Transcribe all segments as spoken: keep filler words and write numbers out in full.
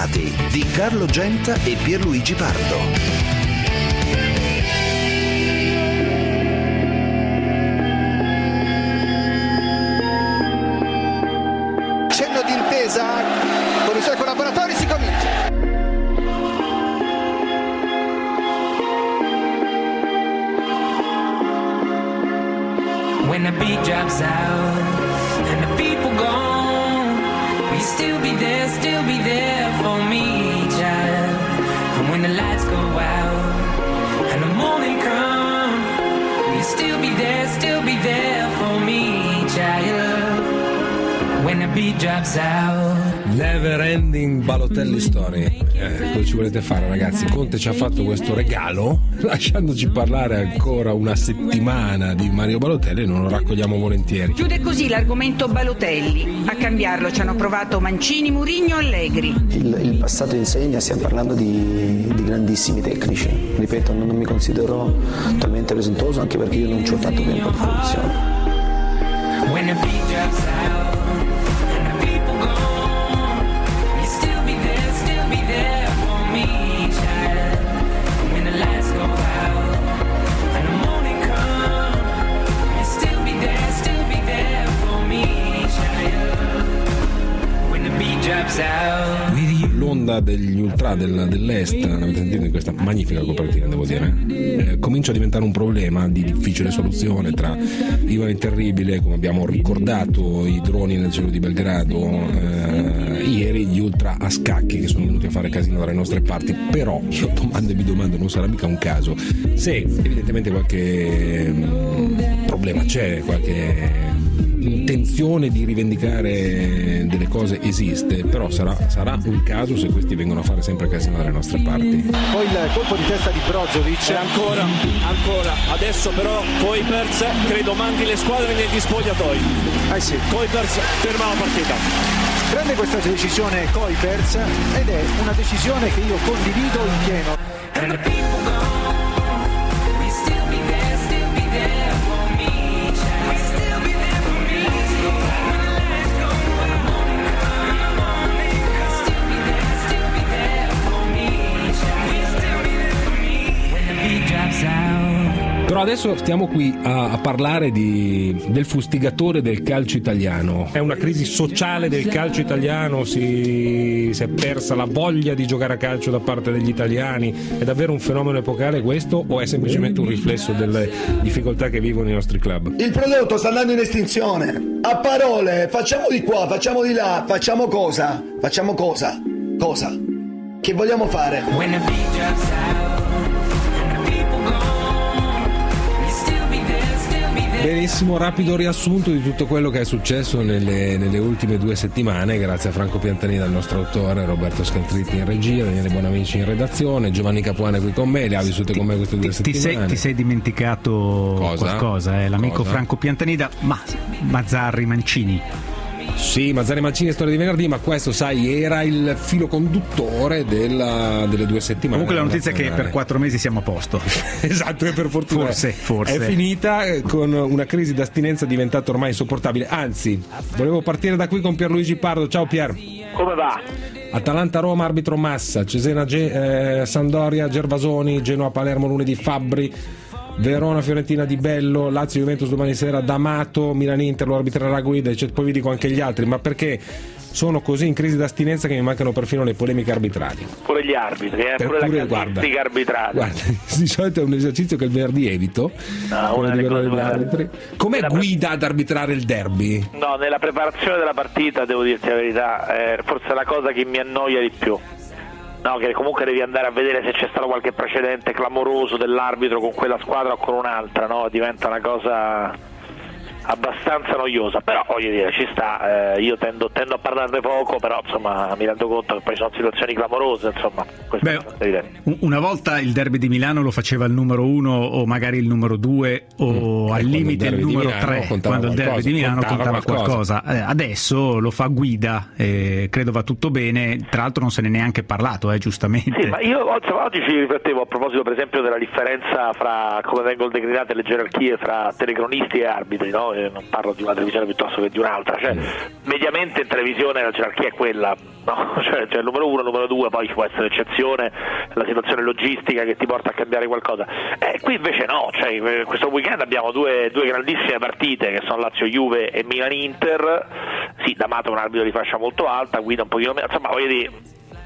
Innamorati di Carlo Genta e Pierluigi Pardo. Cenno di intesa con i suoi collaboratori, si comincia. When the beat drops out and the people gone, will you still be there, still be there for me, child? And when the lights go out and the morning come, will you still be there, still be there for me, child? When the beat drops out. Never Ending Balotelli Story. Eh, cosa ci volete fare, ragazzi? Conte ci ha fatto questo regalo lasciandoci parlare ancora una settimana di Mario Balotelli e non lo raccogliamo volentieri. Chiude così l'argomento Balotelli. A cambiarlo ci hanno provato Mancini, Mourinho, Allegri. Il, il passato insegna, stiamo parlando di, di grandissimi tecnici. Ripeto, non, non mi considero talmente presuntuoso, anche perché io non ci ho fatto tempo di produzione. When the beat drops out. L'onda degli ultra del, dell'est, l'avete sentito in questa magnifica copertina, devo dire, eh, comincia a diventare un problema di difficile soluzione tra Ivan il Terribile, come abbiamo ricordato, i droni nel cielo di Belgrado, eh, ieri gli ultra a scacchi che sono venuti a fare casino dalle nostre parti. Però io domando e mi domando, non sarà mica un caso se evidentemente qualche mh, problema c'è, qualche intenzione di rivendicare delle cose esiste, però sarà, sarà un caso se questi vengono a fare sempre casino dalle nostre parti. Poi il colpo di testa di Brozovic. E ancora, ancora, adesso però Kuipers credo mandi le squadre negli spogliatoi. Eh sì. Kuipers ferma la partita. Prende questa decisione Kuipers ed è una decisione che io condivido in pieno. Però adesso stiamo qui a, a parlare di, del fustigatore del calcio italiano. È una crisi sociale del calcio italiano, si, si è persa la voglia di giocare a calcio da parte degli italiani. È davvero un fenomeno epocale questo, o è semplicemente un riflesso delle difficoltà che vivono i nostri club? Il prodotto sta andando in estinzione. A parole, facciamo di qua, facciamo di là, facciamo cosa? Facciamo cosa? Cosa? Che vogliamo fare? Benissimo, rapido riassunto di tutto quello che è successo nelle, nelle ultime due settimane, grazie a Franco Piantanida, il nostro autore, Roberto Scaltritti in regia, Daniele Bonamici in redazione, Giovanni Capuane qui con me, le ha vissute con me queste due ti, settimane. Ti sei, ti sei dimenticato Cosa? qualcosa, eh? L'amico Cosa? Franco Piantanida, ma Mazzarri, Mancini. Sì, Mazzarri Mancini è storia di venerdì, ma questo, sai, era il filo conduttore della, delle due settimane. Comunque la notizia è che per quattro mesi siamo a posto. Esatto, e per fortuna forse, forse. è finita, con una crisi d'astinenza diventata ormai insopportabile. Anzi, volevo partire da qui con Pierluigi Pardo. Ciao Pier. Come va? Atalanta-Roma, arbitro Massa, Cesena Ge- eh, Sampdoria, Gervasoni, Genoa-Palermo lunedì, Fabbri, Verona-Fiorentina Di Bello, Lazio-Juventus domani sera, D'Amato, Milan-Inter lo arbitrerà Guida, e poi vi dico anche gli altri. Ma perché sono così in crisi d'astinenza che mi mancano perfino le polemiche arbitrali? Pure gli arbitri, eh? Per pure, pure, la casistica arbitrale. Guarda, di solito è un esercizio che il venerdì evito. No, una delle cose arbitri. Com'è nella Guida ad arbitrare il derby? No, nella preparazione della partita, devo dirti la verità, è forse la cosa che mi annoia di più. No, che comunque devi andare a vedere se c'è stato qualche precedente clamoroso dell'arbitro con quella squadra o con un'altra, no? Diventa una cosa abbastanza noiosa, però voglio dire, ci sta, eh, io tendo, tendo a parlarne poco, però insomma mi rendo conto che poi sono situazioni clamorose, insomma. Beh, una volta il derby di Milano lo faceva il numero uno o magari il numero due o mm. al limite il, il numero tre, quando il derby di Milano contava, contava qualcosa, qualcosa. Eh, adesso lo fa Guida, eh, credo va tutto bene, tra l'altro non se ne è neanche parlato, eh, giustamente. Sì, ma io insomma, oggi ci riflettevo a proposito per esempio della differenza fra come vengono declinate le gerarchie fra telecronisti e arbitri, no? Non parlo di una televisione piuttosto che di un'altra, cioè mediamente in televisione la gerarchia è quella, No, cioè, cioè il numero uno, il numero due, poi ci può essere eccezione, la situazione logistica che ti porta a cambiare qualcosa. Eh, qui invece no, cioè, questo weekend abbiamo due, due grandissime partite che sono Lazio-Juve e Milan-Inter. Sì, D'Amato è un arbitro di fascia molto alta, guida un pochino meno, insomma voglio dire,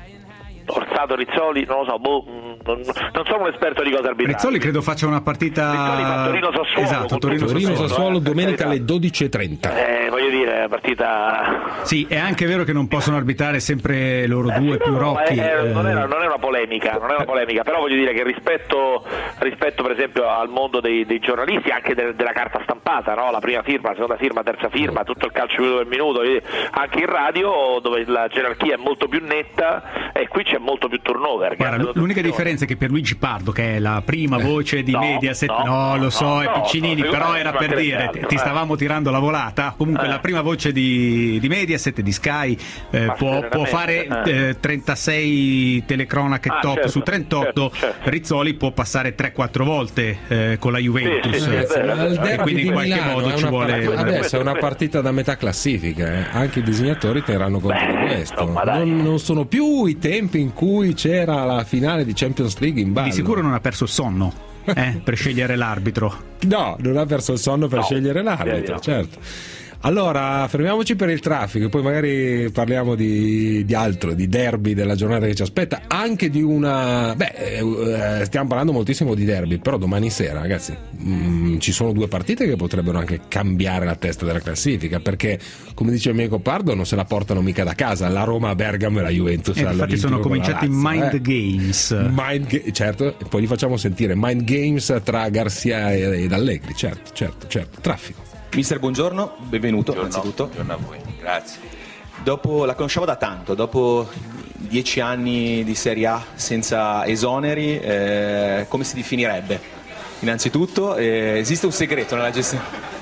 Orsato, Rizzoli, non lo so, boh, non, non sono un esperto di cose arbitrali. Rizzoli credo faccia una partita Torino-Sassuolo, esatto, Torino-Sassuolo, Torino, eh, domenica alle dodici e trenta. Eh, voglio dire, partita. Sì, è anche vero che non possono arbitrare sempre loro eh, due sì, più no, Rocchi. È, eh. non, è, non è una polemica, non è una polemica, però voglio dire che rispetto, rispetto per esempio al mondo dei, dei giornalisti, anche de, della carta stampata, no? La prima firma, la seconda firma, terza firma, tutto il calcio minuto per minuto, anche in radio dove la gerarchia è molto più netta e qui c'è molto più turnover. Guarda, l'unica differenza è che Pierluigi Pardo, che è la prima voce di no, Mediaset, no, no, lo so, no, è no, Piccinini, no, però no, era no, per no, dire, no, ti, no, ti stavamo tirando la volata. Comunque eh. la prima voce di, di Mediaset, di Sky, eh, può, può fare eh. Eh, trentasei telecronache ah, top certo, su trentotto, certo, certo. Rizzoli può passare tre quattro volte eh, con la Juventus, sì, sì, sì, sì, eh, e quindi in qualche Milano modo ci vuole... Partita, adesso è una partita da metà classifica, eh. Anche i disegnatori terranno conto Beh, di questo. Non, non sono più i tempi in cui c'era la finale di Champions League in ballo. Di sicuro non ha perso il sonno eh, per scegliere l'arbitro. No, non ha perso il sonno per no, scegliere l'arbitro, certo. Allora, fermiamoci per il traffico, poi magari parliamo di, di altro, di derby della giornata che ci aspetta, anche di una... Beh, eh, stiamo parlando moltissimo di derby, però domani sera, ragazzi, mh, ci sono due partite che potrebbero anche cambiare la testa della classifica, perché, come dice il mio Pardo, non se la portano mica da casa, la Roma a Bergamo e la Juventus. E infatti sono cominciati i Mind eh. Games. Mind ga- certo, e poi li facciamo sentire, Mind Games tra Garcia ed Allegri, certo, certo, certo, traffico. Mister, buongiorno, benvenuto buongiorno, innanzitutto. Buongiorno a voi, grazie. Dopo, la conosciamo da tanto, dopo dieci anni di Serie A senza esoneri, eh, come si definirebbe? Innanzitutto, eh, esiste un segreto nella gestione?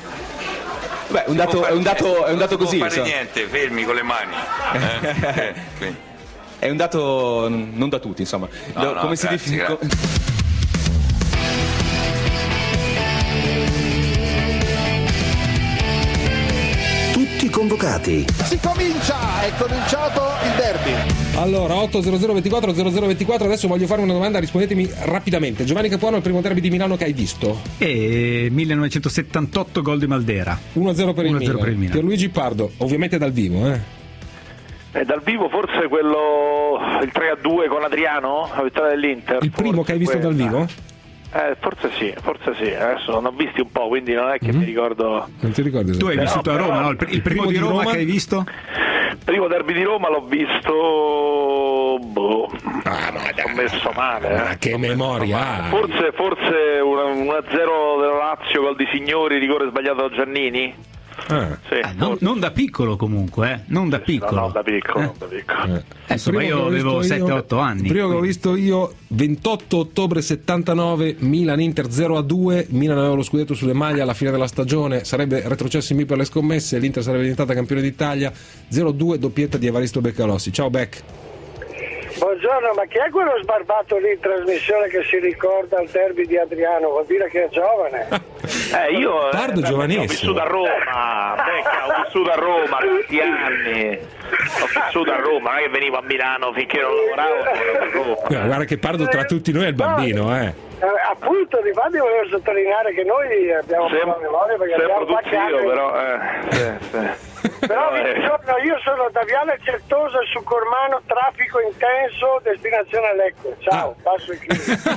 Beh, un dato, è un dato, è un dato così. Non si può fare insomma. niente, fermi con le mani. Eh? eh, è un dato non da tutti, insomma. No, Do, no, come grazie, si definisce? Convocati. Si comincia, è cominciato il derby. Allora, otto zero zero ventiquattro zero zero ventiquattro, adesso voglio fare una domanda, rispondetemi rapidamente. Giovanni Capuano, il primo derby di Milano che hai visto? E millenovecentosettantotto, gol di Maldera. uno a zero per, per il Milan. Pierluigi Pardo, ovviamente dal vivo, eh? Eh, dal vivo forse quello, il tre a due con Adriano, la vittoria dell'Inter. Il primo che hai visto quella. dal vivo? Eh, forse sì, forse sì, adesso non ho visti un po', quindi non è che mm-hmm. mi ricordo. Non ti ricordi? Tu hai vissuto no, a Roma, no? Il, pr- il primo, primo di Roma, Roma che hai visto? Il primo derby di Roma l'ho visto, boh, ah, ma ho messo male. Ma eh. che memoria! Forse, forse uno a zero della Lazio, gol di Signori, rigore sbagliato da Giannini. Ah. Sì, ah, non, non da piccolo comunque, eh? non da piccolo. No, no, da piccolo, eh. da piccolo. Eh. Eh, insomma, io avevo sette otto anni. Il primo che ho visto io, ventotto ottobre settantanove, Milan-Inter zero a due, Milan aveva lo scudetto sulle maglie alla fine della stagione, sarebbe retrocesso in B per le scommesse, l'Inter sarebbe diventata campione d'Italia, zero a due, doppietta di Evaristo Beccalossi. Ciao Beck. Buongiorno, ma chi è quello sbarbato lì in trasmissione che si ricorda il derby di Adriano? Vuol dire che è giovane? Eh, io Pardo eh, giovanissimo. Ho vissuto a Roma, Becca, ho vissuto a Roma tanti anni. Ho vissuto a Roma, non è che venivo a Milano finché non lavoravo. A Roma. No, guarda che Pardo tra tutti noi è il bambino, eh. Eh, appunto, infatti volevo sottolineare che noi abbiamo Sem- una memoria perché abbiamo paccato però eh, sì, sì. Però vi ricordo, io sono da Viale Certosa su Cormano, traffico intenso, destinazione Lecco. Ciao, ah. passo il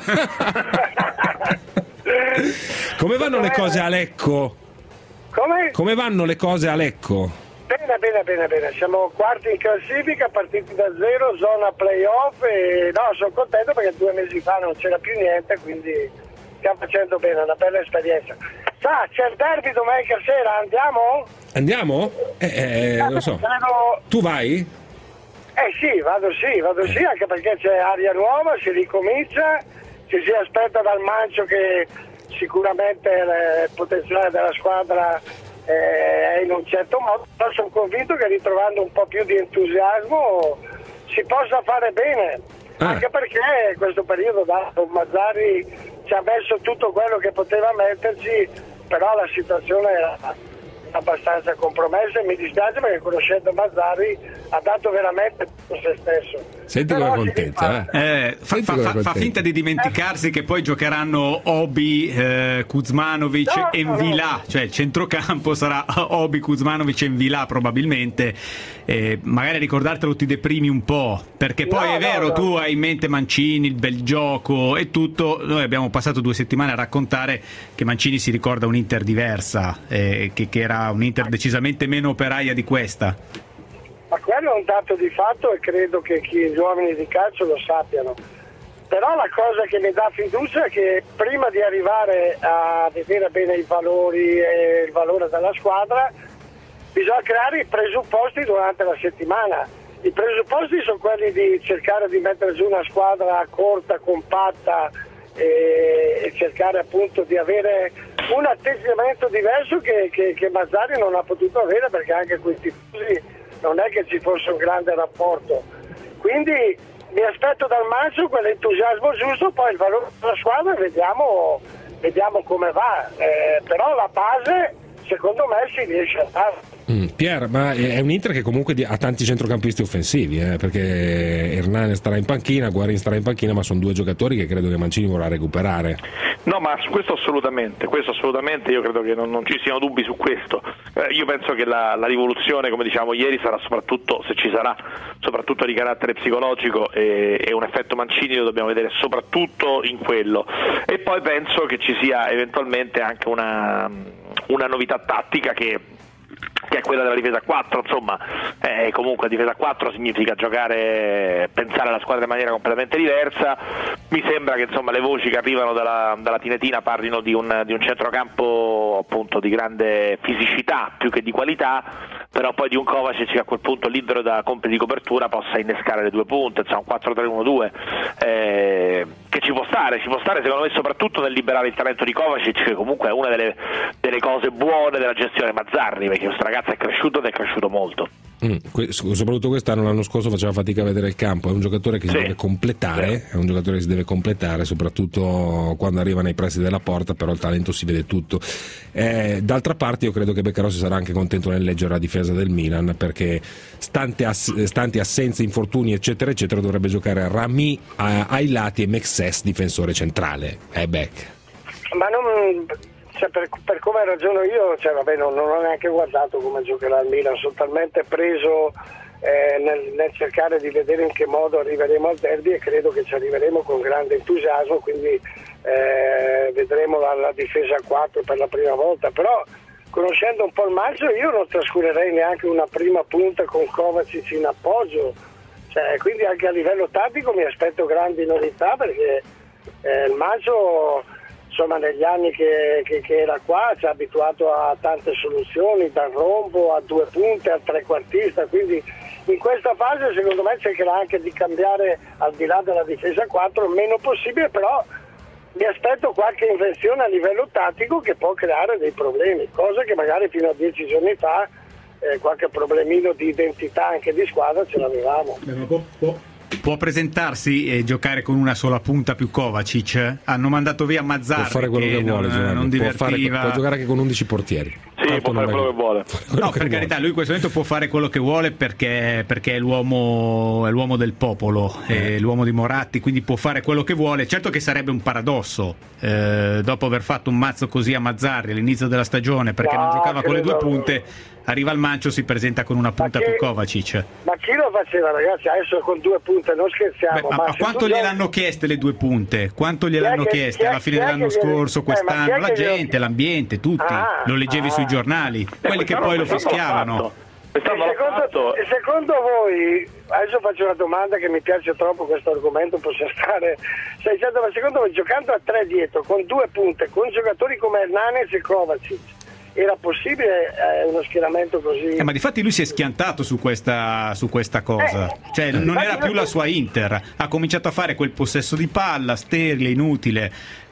clima. Come vanno le cose a Lecco? Come? Come vanno le cose a Lecco? Bene, bene, bene, bene. Siamo quarti in classifica, partiti da zero, zona playoff e no, sono contento perché due mesi fa non c'era più niente, quindi stiamo facendo bene, una bella esperienza. Sa, c'è il derby domenica sera, andiamo? Andiamo? Eh, eh lo so. Credo... Tu vai? Eh sì, vado sì, vado sì, anche perché c'è aria nuova, si ricomincia, ci si aspetta dal Mancio che sicuramente il potenziale della squadra è in un certo modo, però sono convinto che ritrovando un po' più di entusiasmo si possa fare bene, ah. anche perché questo periodo da Mazzarri ci ha messo tutto quello che poteva metterci, però la situazione era, abbastanza compromessa, e mi dispiace perché conoscendo Mazzarri ha dato veramente tutto se stesso. Senti come è contenta, eh? Eh, fa, fa, fa, fa finta di dimenticarsi eh. che poi giocheranno Obi, eh, Kuzmanovic no, e Nvilà, no. Cioè il centrocampo sarà Obi, Kuzmanovic e Nvilà probabilmente. Eh, magari ricordartelo ti deprimi un po', perché poi no, è vero, no, no. tu hai in mente Mancini, il bel gioco e tutto. Noi abbiamo passato due settimane a raccontare che Mancini si ricorda un'Inter diversa, eh, che, che era un'Inter decisamente meno operaia di questa. Ma quello è un dato di fatto e credo che chi, gli uomini di calcio lo sappiano. Però la cosa che mi dà fiducia è che prima di arrivare a vedere bene i valori e il valore della squadra bisogna creare i presupposti durante la settimana. I presupposti sono quelli di cercare di mettere giù una squadra corta, compatta e, e cercare appunto di avere un atteggiamento diverso che, che, che Mazzarri non ha potuto avere, perché anche con i tifosi non è che ci fosse un grande rapporto. Quindi mi aspetto dal maggio quell'entusiasmo giusto, poi il valore della squadra vediamo, vediamo come va, eh, però la base secondo me si riesce a fare. Mm, Pier, ma è un Inter che comunque ha tanti centrocampisti offensivi, eh, perché Hernan starà in panchina, Guarin starà in panchina, ma sono due giocatori che credo che Mancini vorrà recuperare. No, ma su questo assolutamente, questo assolutamente, io credo che non, non ci siano dubbi su questo. Eh, io penso che la, la rivoluzione, come diciamo ieri, sarà soprattutto, se ci sarà, soprattutto di carattere psicologico, e, e un effetto Mancini lo dobbiamo vedere soprattutto in quello. E poi penso che ci sia eventualmente anche una, una novità tattica che che è quella della difesa a quattro, insomma, eh, comunque la difesa a quattro significa giocare, pensare alla squadra in maniera completamente diversa. Mi sembra che insomma le voci che arrivano dalla, dalla Tinetina parlino di un, di un centrocampo appunto di grande fisicità più che di qualità, però poi di un Kovacic che a quel punto libero da compiti di copertura possa innescare le due punte, insomma un quattro tre uno due, eh, che ci può stare, ci può stare secondo me soprattutto nel liberare il talento di Kovacic, che comunque è una delle, delle cose buone della gestione Mazzarri, perché questo ragazzo è cresciuto ed è cresciuto molto. Mm, que- soprattutto quest'anno, l'anno scorso faceva fatica a vedere il campo, è un giocatore che si sì. deve completare, sì. è un giocatore che si deve completare soprattutto quando arriva nei pressi della porta, però il talento si vede tutto. Eh, d'altra parte io credo che Beccarossi sarà anche contento nel leggere la difesa del Milan, perché stante ass- stanti assenze, infortuni eccetera eccetera dovrebbe giocare Rami a- ai lati e Mexes difensore centrale. Eh Beck. Ma non... Cioè, per, per come ragiono io, cioè, vabbè, non, non ho neanche guardato come giocherà il Milan, sono talmente preso eh, nel, nel cercare di vedere in che modo arriveremo al derby, e credo che ci arriveremo con grande entusiasmo, quindi eh, vedremo la, la difesa a quattro per la prima volta. Però conoscendo un po' il maggio io non trascurerei neanche una prima punta con Kovacic in appoggio, cioè, quindi anche a livello tattico mi aspetto grandi novità, perché eh, il maggio, insomma, negli anni che, che, che era qua ci ha abituato a tante soluzioni, dal rombo a due punte al trequartista, quindi in questa fase secondo me cercherà anche di cambiare, al di là della difesa a quattro, il meno possibile, però mi aspetto qualche invenzione a livello tattico che può creare dei problemi, cosa che magari fino a dieci giorni fa eh, qualche problemino di identità anche di squadra ce l'avevamo. Può presentarsi e giocare con una sola punta più Kovacic? Hanno mandato via Mazzarri, può fare quello che, che vuole, non, non può, fare, può giocare anche con undici portieri. Sì, Tanto può fare quello che vuole. No, per carità, vuole. Lui in questo momento può fare quello che vuole perché, perché è, l'uomo, è l'uomo del popolo, eh. è l'uomo di Moratti, quindi può fare quello che vuole. Certo che sarebbe un paradosso, eh, dopo aver fatto un mazzo così a Mazzarri all'inizio della stagione, perché no, non giocava con le due punte, arriva al Mancio, si presenta con una punta chi, più Kovacic. Ma chi lo faceva, ragazzi? Adesso con due punte, non scherziamo. Beh, ma, ma quanto gliel'hanno giochi... chieste le due punte? Quanto gliel'hanno che, chieste alla fine dell'anno scorso, quest'anno? Eh, la gente, gli... l'ambiente, tutti. Ah, lo leggevi ah. sui giornali, quelli che poi lo fischiavano. Secondo, secondo voi, adesso faccio una domanda che mi piace troppo, questo argomento può stare, stai dicendo, ma secondo voi giocando a tre dietro, con due punte, con giocatori come Hernanes e Kovacic, era possibile eh, uno schieramento così? Eh, ma difatti lui si è schiantato su questa, su questa cosa, eh, cioè non era più la sua Inter, ha cominciato a fare quel possesso di palla sterile, inutile,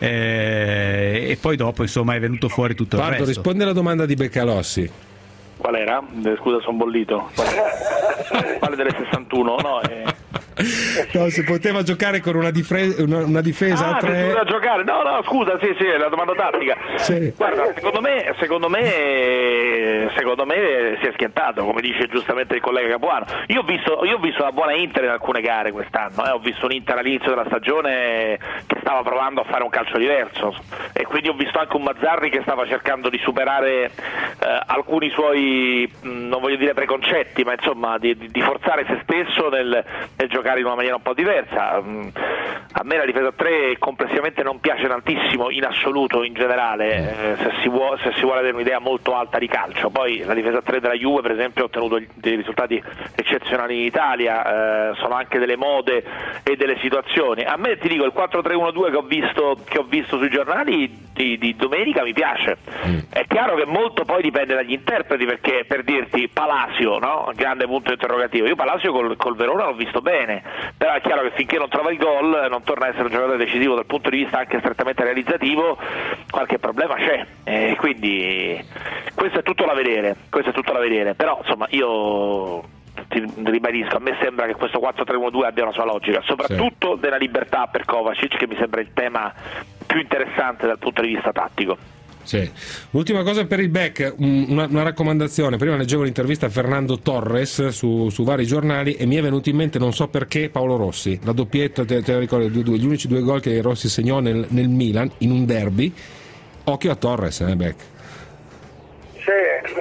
eh, e poi dopo insomma è venuto fuori tutto il Pardo, resto. Risponde alla domanda di Beccalossi. Qual era? Scusa, sono bollito. Quale, quale delle sessantuno? No, eh... No, si poteva giocare con una, difre- una, una difesa ah, a tre. Si poteva giocare? No, no, scusa, sì, sì, è la domanda tattica. Sì. Guarda, secondo me, secondo me, secondo me si è schiantato, come dice giustamente il collega Capuano. Io ho visto, io ho visto una buona Inter in alcune gare quest'anno, eh. Ho visto un Inter all'inizio della stagione che stava provando a fare un calcio diverso, e quindi ho visto anche un Mazzarri che stava cercando di superare eh, alcuni suoi, mh, non voglio dire preconcetti, ma insomma di, di forzare se stesso nel, nel giocare in una maniera un po' diversa. Mh, a me la difesa a tre complessivamente non piace tantissimo in assoluto, in generale, eh, se, si vuole, se si vuole avere un'idea molto alta di calcio. Poi la difesa a tre della Juve per esempio ha ottenuto dei risultati eccezionali in Italia, eh, sono anche delle mode e delle situazioni. A me, ti dico, il quattro tre uno due che ho visto, che ho visto sui giornali di, di domenica mi piace. Mm. È chiaro che molto poi dipende dagli interpreti, perché per dirti Palacio, no? Grande punto interrogativo. Io Palacio col, col Verona l'ho visto bene, però è chiaro che finché non trova il gol, non torna a essere un giocatore decisivo dal punto di vista anche strettamente realizzativo, qualche problema c'è, e quindi questo è tutto da vedere, questo è tutto da vedere. Però insomma io ti ribadisco, a me sembra che questo quattro tre uno due abbia una sua logica, soprattutto sì, della libertà per Kovacic, che mi sembra il tema più interessante dal punto di vista tattico. Sì. Ultima cosa per il back, una, una raccomandazione. Prima leggevo l'intervista a Fernando Torres su, su vari giornali e mi è venuto in mente, non so perché, Paolo Rossi, la doppietta, te, te la ricordi, due, due, gli unici due gol che Rossi segnò nel, nel Milan in un derby. Occhio a Torres, eh, back. Sì.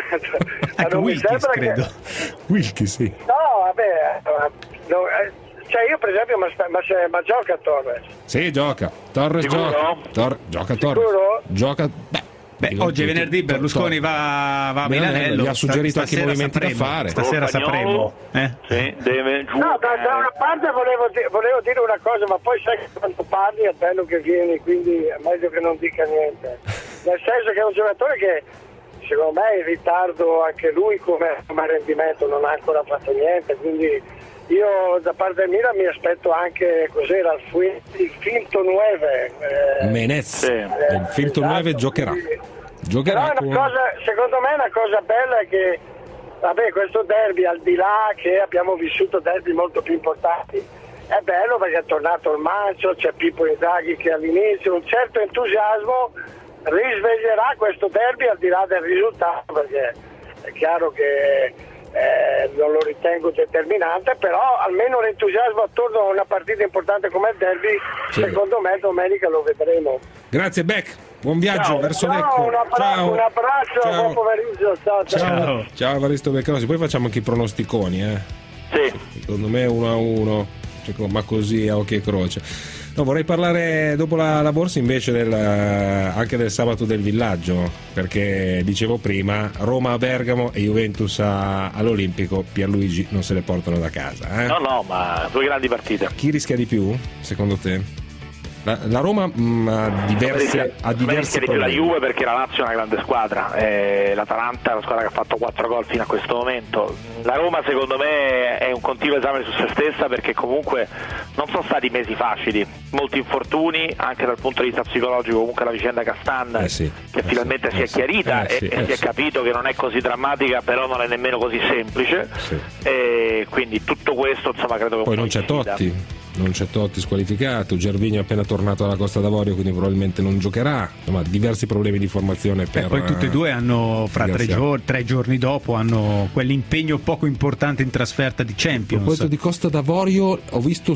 Anche Wilkes, credo. Che... Wilkes, sì. No, vabbè, no, eh, cioè io per esempio, ma, ma, ma gioca Torres? Sì, gioca. Torres Sicuro? gioca. Tor- gioca Torres. Sicuro? Gioca. Beh, Beh, oggi è venerdì, Berlusconi va, va a Milanello. Gli ha suggerito anche i movimenti sapremo, da fare. Stasera sapremo. Eh? Sì, deve giù. No, da, da una parte volevo, di- volevo dire una cosa, ma poi sai che quando parli è bello che vieni, quindi è meglio che non dica niente. Nel senso che è un giocatore che secondo me è in ritardo anche lui come, come rendimento, non ha ancora fatto niente, quindi io da parte del Milan mi aspetto anche, cos'era, il, il Finto Nueve. Eh, Menez, eh, il Finto esatto, Nueve giocherà. Giocherà Però è una cosa, secondo me una cosa bella è che, vabbè, questo derby, al di là che abbiamo vissuto derby molto più importanti, è bello perché è tornato il Mancio, c'è Pippo Inzaghi che all'inizio un certo entusiasmo risveglierà questo derby al di là del risultato, perché è chiaro che Eh, non lo ritengo determinante, però almeno l'entusiasmo attorno a una partita importante come il derby, sì, secondo me domenica lo vedremo. Grazie Beck, buon viaggio. Ciao. Verso ciao, Lecco. Un abbraccio, ciao. Un abbraccio ciao. Buon pomeriggio. Ciao, ciao. Ciao, ciao Evaristo Beccanosi. Poi facciamo anche i pronosticoni, eh? Sì. Secondo me uno a uno, ma così a occhio e croce. No, vorrei parlare dopo la, la borsa invece del, anche del sabato del villaggio, perché dicevo prima Roma a Bergamo e Juventus a, all'Olimpico, Pierluigi non se le portano da casa, eh? No, no, ma due grandi partite. Chi rischia di più, secondo te? La, la Roma mh, ha diverse ha diversi di più la Juve, perché la Lazio è una grande squadra, eh, l'Atalanta è una squadra che ha fatto quattro gol fino a questo momento. La Roma secondo me è un continuo esame su se stessa, perché comunque non sono stati mesi facili, molti infortuni anche dal punto di vista psicologico. Comunque la vicenda Castan, eh sì, che eh finalmente sì, si è eh chiarita sì, e, eh e si è sì. capito che non è così drammatica, però non è nemmeno così semplice, sì. E quindi tutto questo insomma credo che poi un non c'è incida. Totti non c'è Totti squalificato, Gervinho è appena tornato dalla Costa d'Avorio, quindi probabilmente non giocherà. Insomma, diversi problemi di formazione per, e poi tutti e due hanno fra tre, gior- tre giorni dopo hanno quell'impegno poco importante in trasferta di Champions. A proposito di Costa d'Avorio, ho visto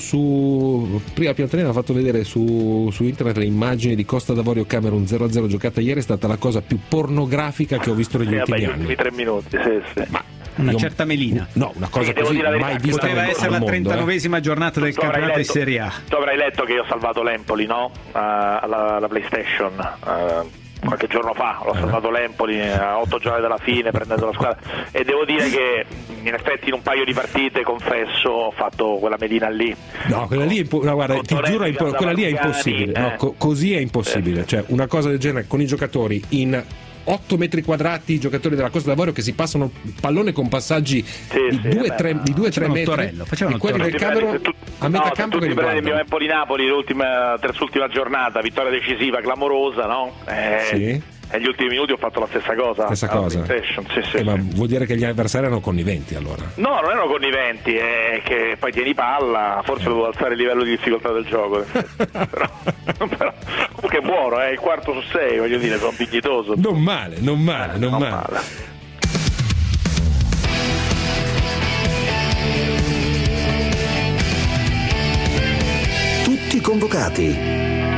su prima Piantanella ha fatto vedere su, su internet le immagini di Costa d'Avorio Camerun zero a zero giocata ieri. È stata la cosa più pornografica che ho visto negli sì, ultimi vabbè, anni. Gli tre minuti, sì, sì. Ma una io, certa melina. No, una cosa sì, così mai vista. Poteva nel, essere nel la mondo, trentanovesima eh. giornata del tu campionato letto, di Serie A. Tu avrai letto che io ho salvato l'Empoli, no? Uh, alla, alla PlayStation. Uh, qualche giorno fa l'ho salvato l'Empoli a otto giorni dalla fine prendendo la squadra, e devo dire che in effetti in un paio di partite, confesso, ho fatto quella medina lì. No, quella lì è impo- no, guarda, ti giuro, impo- quella lì è impossibile. eh. No, co- così è impossibile. Eh. Cioè, una cosa del genere con i giocatori in otto metri quadrati, i giocatori della Costa d'Avorio che si passano il pallone con passaggi sì, di due o tre metri, e quelli del Camerun a metà no, campo che che li prendi il mio Empoli-Napoli, l'ultima terz'ultima giornata, vittoria decisiva clamorosa, no? Eh, sì. negli ultimi minuti ho fatto la stessa cosa. Stessa cosa. Sì, sì, eh, ma sì. vuol dire che gli avversari erano conniventi allora? No, non erano conniventi, è che poi tieni palla, forse devo alzare il livello di difficoltà del gioco. però, però comunque è buono, è il quarto su sei, voglio dire, sono dignitoso. Non male, non male, eh, non, non male. male. Tutti convocati.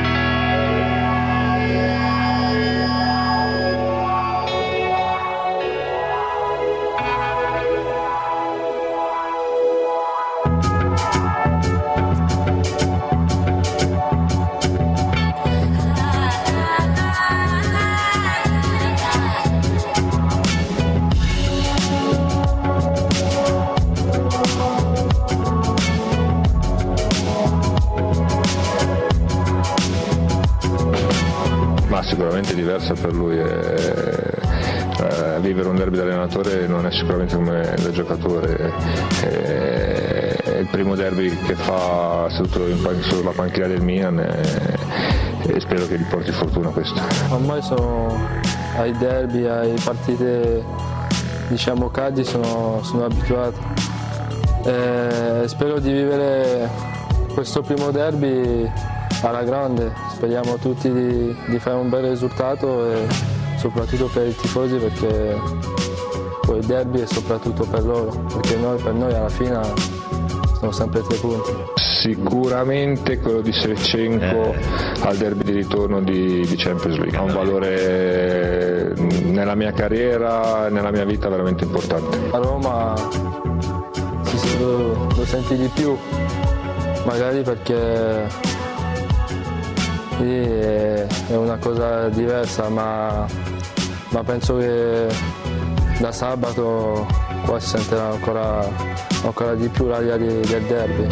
Sicuramente diversa per lui, e, eh, vivere un derby da allenatore non è sicuramente come da giocatore, e, è il primo derby che fa seduto in pan- sulla panchina del Milan, e, e spero che gli porti fortuna questo. Ormai sono ai derby, ai partite diciamo caldi, sono, sono abituato, e spero di vivere questo primo derby alla grande, speriamo tutti di, di fare un bel risultato e soprattutto per i tifosi, perché poi il derby è soprattutto per loro, perché noi, per noi alla fine sono sempre tre punti. Sicuramente quello di Shevchenko eh. al derby di ritorno di, di Champions League ha un valore nella mia carriera, nella mia vita veramente importante. A Roma si, si, lo, lo senti di più, magari perché sì, è una cosa diversa, ma, ma penso che da sabato qua si sentirà ancora, ancora di più l'aria di, del derby.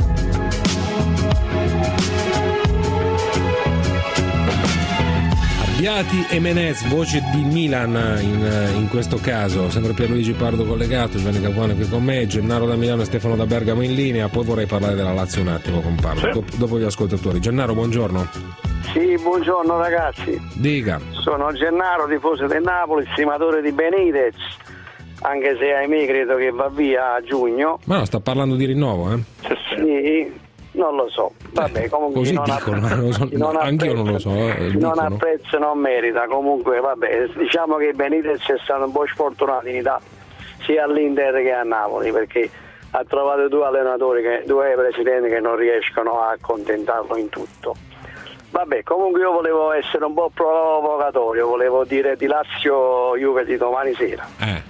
Abbiati e Menez, voce di Milan in, in questo caso, sempre Pierluigi Pardo collegato, Giovanni Capuano qui con me, Gennaro da Milano e Stefano da Bergamo in linea. Poi vorrei parlare della Lazio un attimo con Pardo, sì. dopo, dopo gli ascoltatori. Gennaro, buongiorno. Sì, buongiorno ragazzi. Dica. Sono Gennaro, tifoso del Napoli, stimatore di Benitez, anche se ahimè credo che va via a giugno. Ma no, sta parlando di rinnovo, eh? Sì, non lo so. Vabbè, comunque così non dicono, apprezzo, non so, non anch'io non lo so. Eh, non apprezzo, non merita. Comunque, vabbè, diciamo che Benitez è stato un po' sfortunato in Italia, sia all'Inter che a Napoli, perché ha trovato due allenatori, che, due presidenti che non riescono a accontentarlo in tutto. Vabbè, comunque io volevo essere un po' provocatorio, volevo dire di Lazio Juve di domani sera. Eh.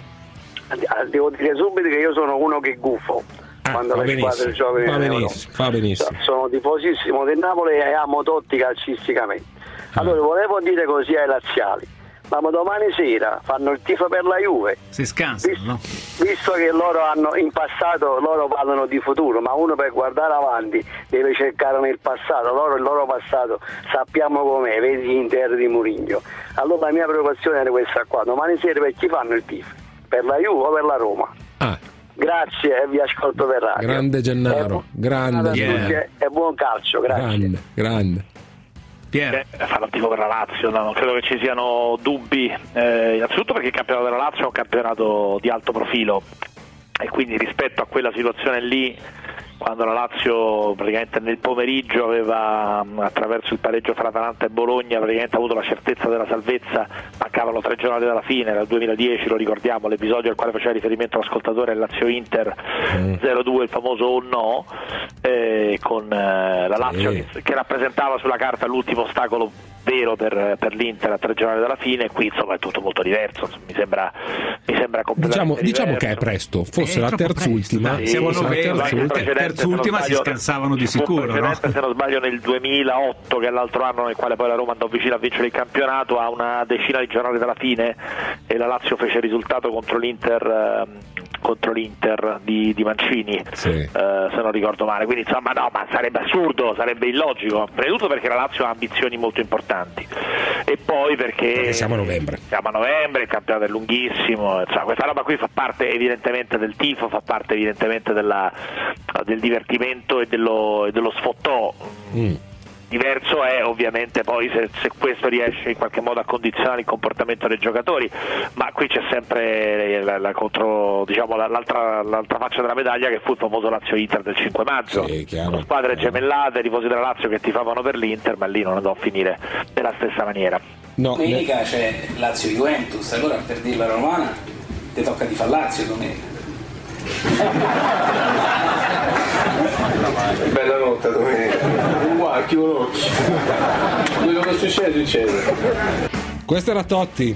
Devo dire subito che io sono uno che gufo ah, quando le squadre giocano fa in benissimo, fa benissimo. Sono tifosissimo del Napoli e amo Totti calcisticamente. Allora volevo dire così ai laziali, ma domani sera fanno il tifo per la Juve. Si scansano, visto, no? Visto che loro hanno in passato, loro parlano di futuro, ma uno per guardare avanti deve cercare nel passato. Loro il loro passato sappiamo com'è, vedi gli Inter di Mourinho. Allora la mia preoccupazione era questa qua, domani sera per chi fanno il tifo? Per la Juve o per la Roma? Ah. Grazie e vi ascolto per radio. Grande Gennaro, e, grande yeah. E buon calcio, grazie. Grande, grande. Eh, fanno tipo per la Lazio, no? Non credo che ci siano dubbi, eh, innanzitutto perché il campionato della Lazio è un campionato di alto profilo e quindi rispetto a quella situazione lì, quando la Lazio praticamente nel pomeriggio aveva, attraverso il pareggio fra Atalanta e Bologna, praticamente avuto la certezza della salvezza, mancavano tre giornate dalla fine, era il duemiladieci, lo ricordiamo, l'episodio al quale faceva riferimento l'ascoltatore, Lazio-Inter mm. zero due, il famoso o no, eh, con eh, la Lazio sì. che, che rappresentava sulla carta l'ultimo ostacolo vero per, per l'Inter a tre giornati dalla fine. Qui insomma è tutto molto diverso, mi sembra, mi sembra completamente diciamo, diciamo diverso. che è presto, fosse eh, la terzultima sì, siamo novembre, terzultima si scansavano di sicuro, no? Se non sbaglio nel duemilaotto, che è l'altro anno nel quale poi la Roma andò vicino a vincere il campionato, a una decina di giornate dalla fine, e la Lazio fece il risultato contro l'Inter eh, contro l'Inter di, di Mancini, sì. eh, se non ricordo male. Quindi insomma no, ma sarebbe assurdo, sarebbe illogico, prima di tutto perché la Lazio ha ambizioni molto importanti e poi perché, perché siamo a novembre siamo a novembre, il campionato è lunghissimo, insomma, questa roba qui fa parte evidentemente del tifo, fa parte evidentemente della, del divertimento e dello, e dello sfottò. mm. Diverso è ovviamente poi se, se questo riesce in qualche modo a condizionare il comportamento dei giocatori, ma qui c'è sempre la, la contro, diciamo, l'altra, l'altra faccia della medaglia, che fu il famoso Lazio-Inter del cinque maggio, sì, chiaro, squadre chiaro. gemellate, tifosi della Lazio che tifavano per l'Inter, ma lì non andò a finire nella stessa maniera. No, domenica no. C'è Lazio-Juventus, allora per dirla romana ti tocca di far Lazio domenica. Bella notte domenica, uguale, chiudo l'occhio, quello che succede succede. Questa era Totti,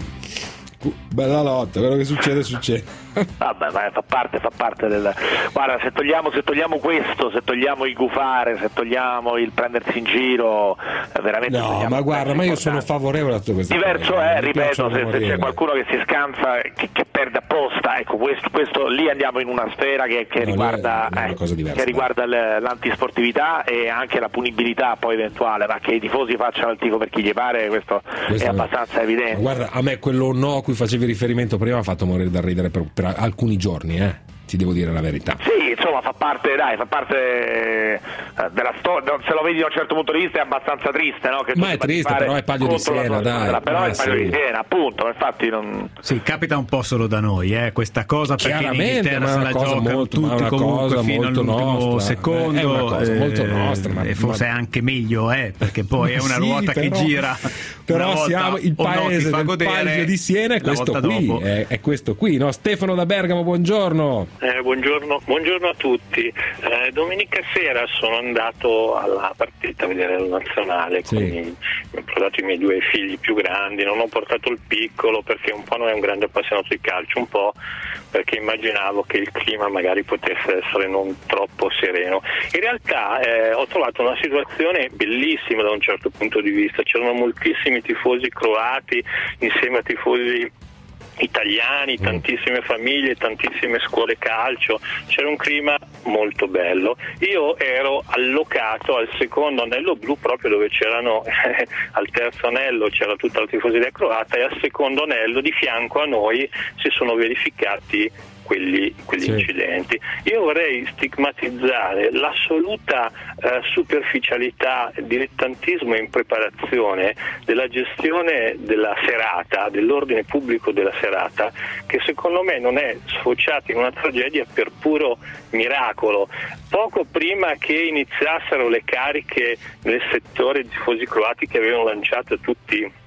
bella lotta, quello che succede succede. Vabbè, ma fa parte, fa parte del. Guarda, se togliamo, se togliamo questo, se togliamo il gufare, se togliamo il prendersi in giro, veramente. No, ma guarda, ma io sono favorevole a tutto questo. Diverso è, ripeto, se, se c'è qualcuno che si scansa, che, che perde apposta, ecco, questo, questo lì andiamo in una sfera che, che no, riguarda, è, è eh, cosa diversa, che riguarda l'antisportività e anche la punibilità poi eventuale, ma che i tifosi facciano il tifo per chi gli pare, questo, questo è abbastanza evidente. Guarda, a me quello no a cui facevi riferimento prima ha fatto morire da ridere per, per alcuni giorni, eh, ti devo dire la verità. Sì, insomma, fa parte, dai, fa parte eh, della storia. Se lo vedi da un certo punto di vista è abbastanza triste, no? Che ma è triste, però è Palio di Siena, dai. Però ah, è Palio sì. di Siena, appunto, infatti non. Sì, capita un po' solo da noi, eh, questa cosa, perché in Inghilterra se la giocano molto, tutti comunque fino all'ultimo nostra. secondo, è una cosa eh, molto nostra, ma, e forse ma... è anche meglio, eh, perché poi è una sì, ruota però, che gira. Però siamo il paese no, del Palio di Siena, è questo qui, è, è questo qui, no? Stefano da Bergamo, buongiorno. Eh, buongiorno, buongiorno a tutti. Eh, domenica sera sono andato alla partita a vedere la nazionale, sì. Con i, ho portato i miei due figli più grandi, non ho portato il piccolo perché un po' non è un grande appassionato di calcio, un po' perché immaginavo che il clima magari potesse essere non troppo sereno. In realtà eh, ho trovato una situazione bellissima da un certo punto di vista, c'erano moltissimi tifosi croati insieme a tifosi italiani, tantissime famiglie, tantissime scuole calcio, c'era un clima molto bello. Io ero allocato al secondo anello blu, proprio dove c'erano eh, al terzo anello c'era tutta la tifoseria croata, e al secondo anello di fianco a noi si sono verificati quelli, quegli sì. incidenti. Io vorrei stigmatizzare l'assoluta eh, superficialità, dilettantismo e impreparazione della gestione della serata, dell'ordine pubblico della serata, che secondo me non è sfociata in una tragedia per puro miracolo. Poco prima che iniziassero le cariche nel settore di tifosi croati che avevano lanciato tutti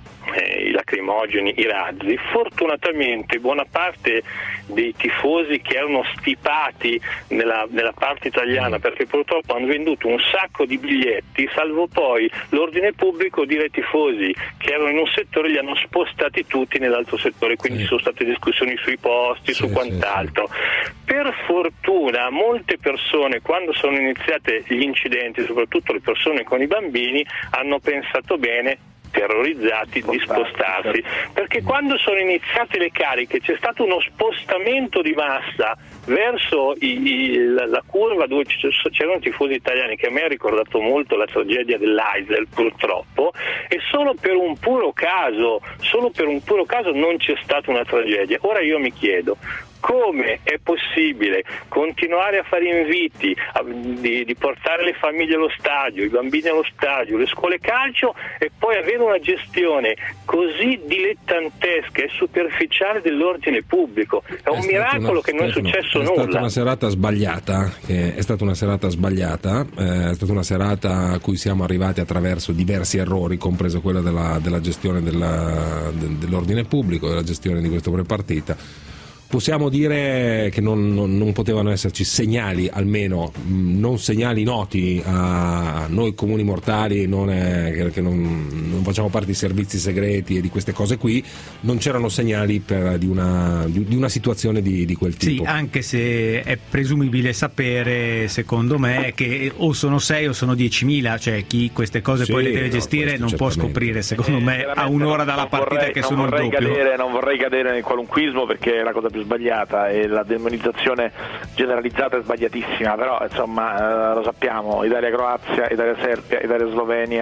Eh, i lacrimogeni, i razzi, fortunatamente buona parte dei tifosi che erano stipati nella, nella parte italiana, perché purtroppo hanno venduto un sacco di biglietti, salvo poi l'ordine pubblico dire ai tifosi che erano in un settore li hanno spostati tutti nell'altro settore, quindi sì. Ci sono state discussioni sui posti, sì, su quant'altro. Sì, sì. Per fortuna molte persone, quando sono iniziati gli incidenti, soprattutto le persone con i bambini, hanno pensato bene, terrorizzati, di spostarsi, perché quando sono iniziate le cariche c'è stato uno spostamento di massa verso i, i, la, la curva dove c'erano tifosi italiani, che a me ha ricordato molto la tragedia dell'Aisel, purtroppo, e solo per un puro caso solo per un puro caso non c'è stata una tragedia. Ora io mi chiedo come è possibile continuare a fare inviti a, di, di portare le famiglie allo stadio, i bambini allo stadio, le scuole calcio, e poi avere una gestione così dilettantesca e superficiale dell'ordine pubblico. È un è miracolo una, che non è successo è nulla. È stata una serata sbagliata, che è stata una serata sbagliata, eh, è stata una serata a cui siamo arrivati attraverso diversi errori, compreso quella della, della gestione della, de, dell'ordine pubblico, della gestione di questa prepartita. Possiamo dire che non, non, non potevano esserci segnali, almeno mh, non segnali noti a noi comuni mortali, non è, che, che non, non facciamo parte di servizi segreti e di queste cose qui, non c'erano segnali per, di, una, di, di una situazione di, di quel tipo. Sì, anche se è presumibile sapere, secondo me, che o sono sei o sono diecimila, cioè chi queste cose sì, poi le deve no, gestire non può scoprire, secondo eh, me, a un'ora dalla partita vorrei, che sono il doppio. Cadere, non vorrei cadere nel qualunquismo, perché è la cosa più sbagliata e la demonizzazione generalizzata è sbagliatissima, però insomma eh, lo sappiamo, Italia-Croazia, Italia-Serbia, Italia-Slovenia,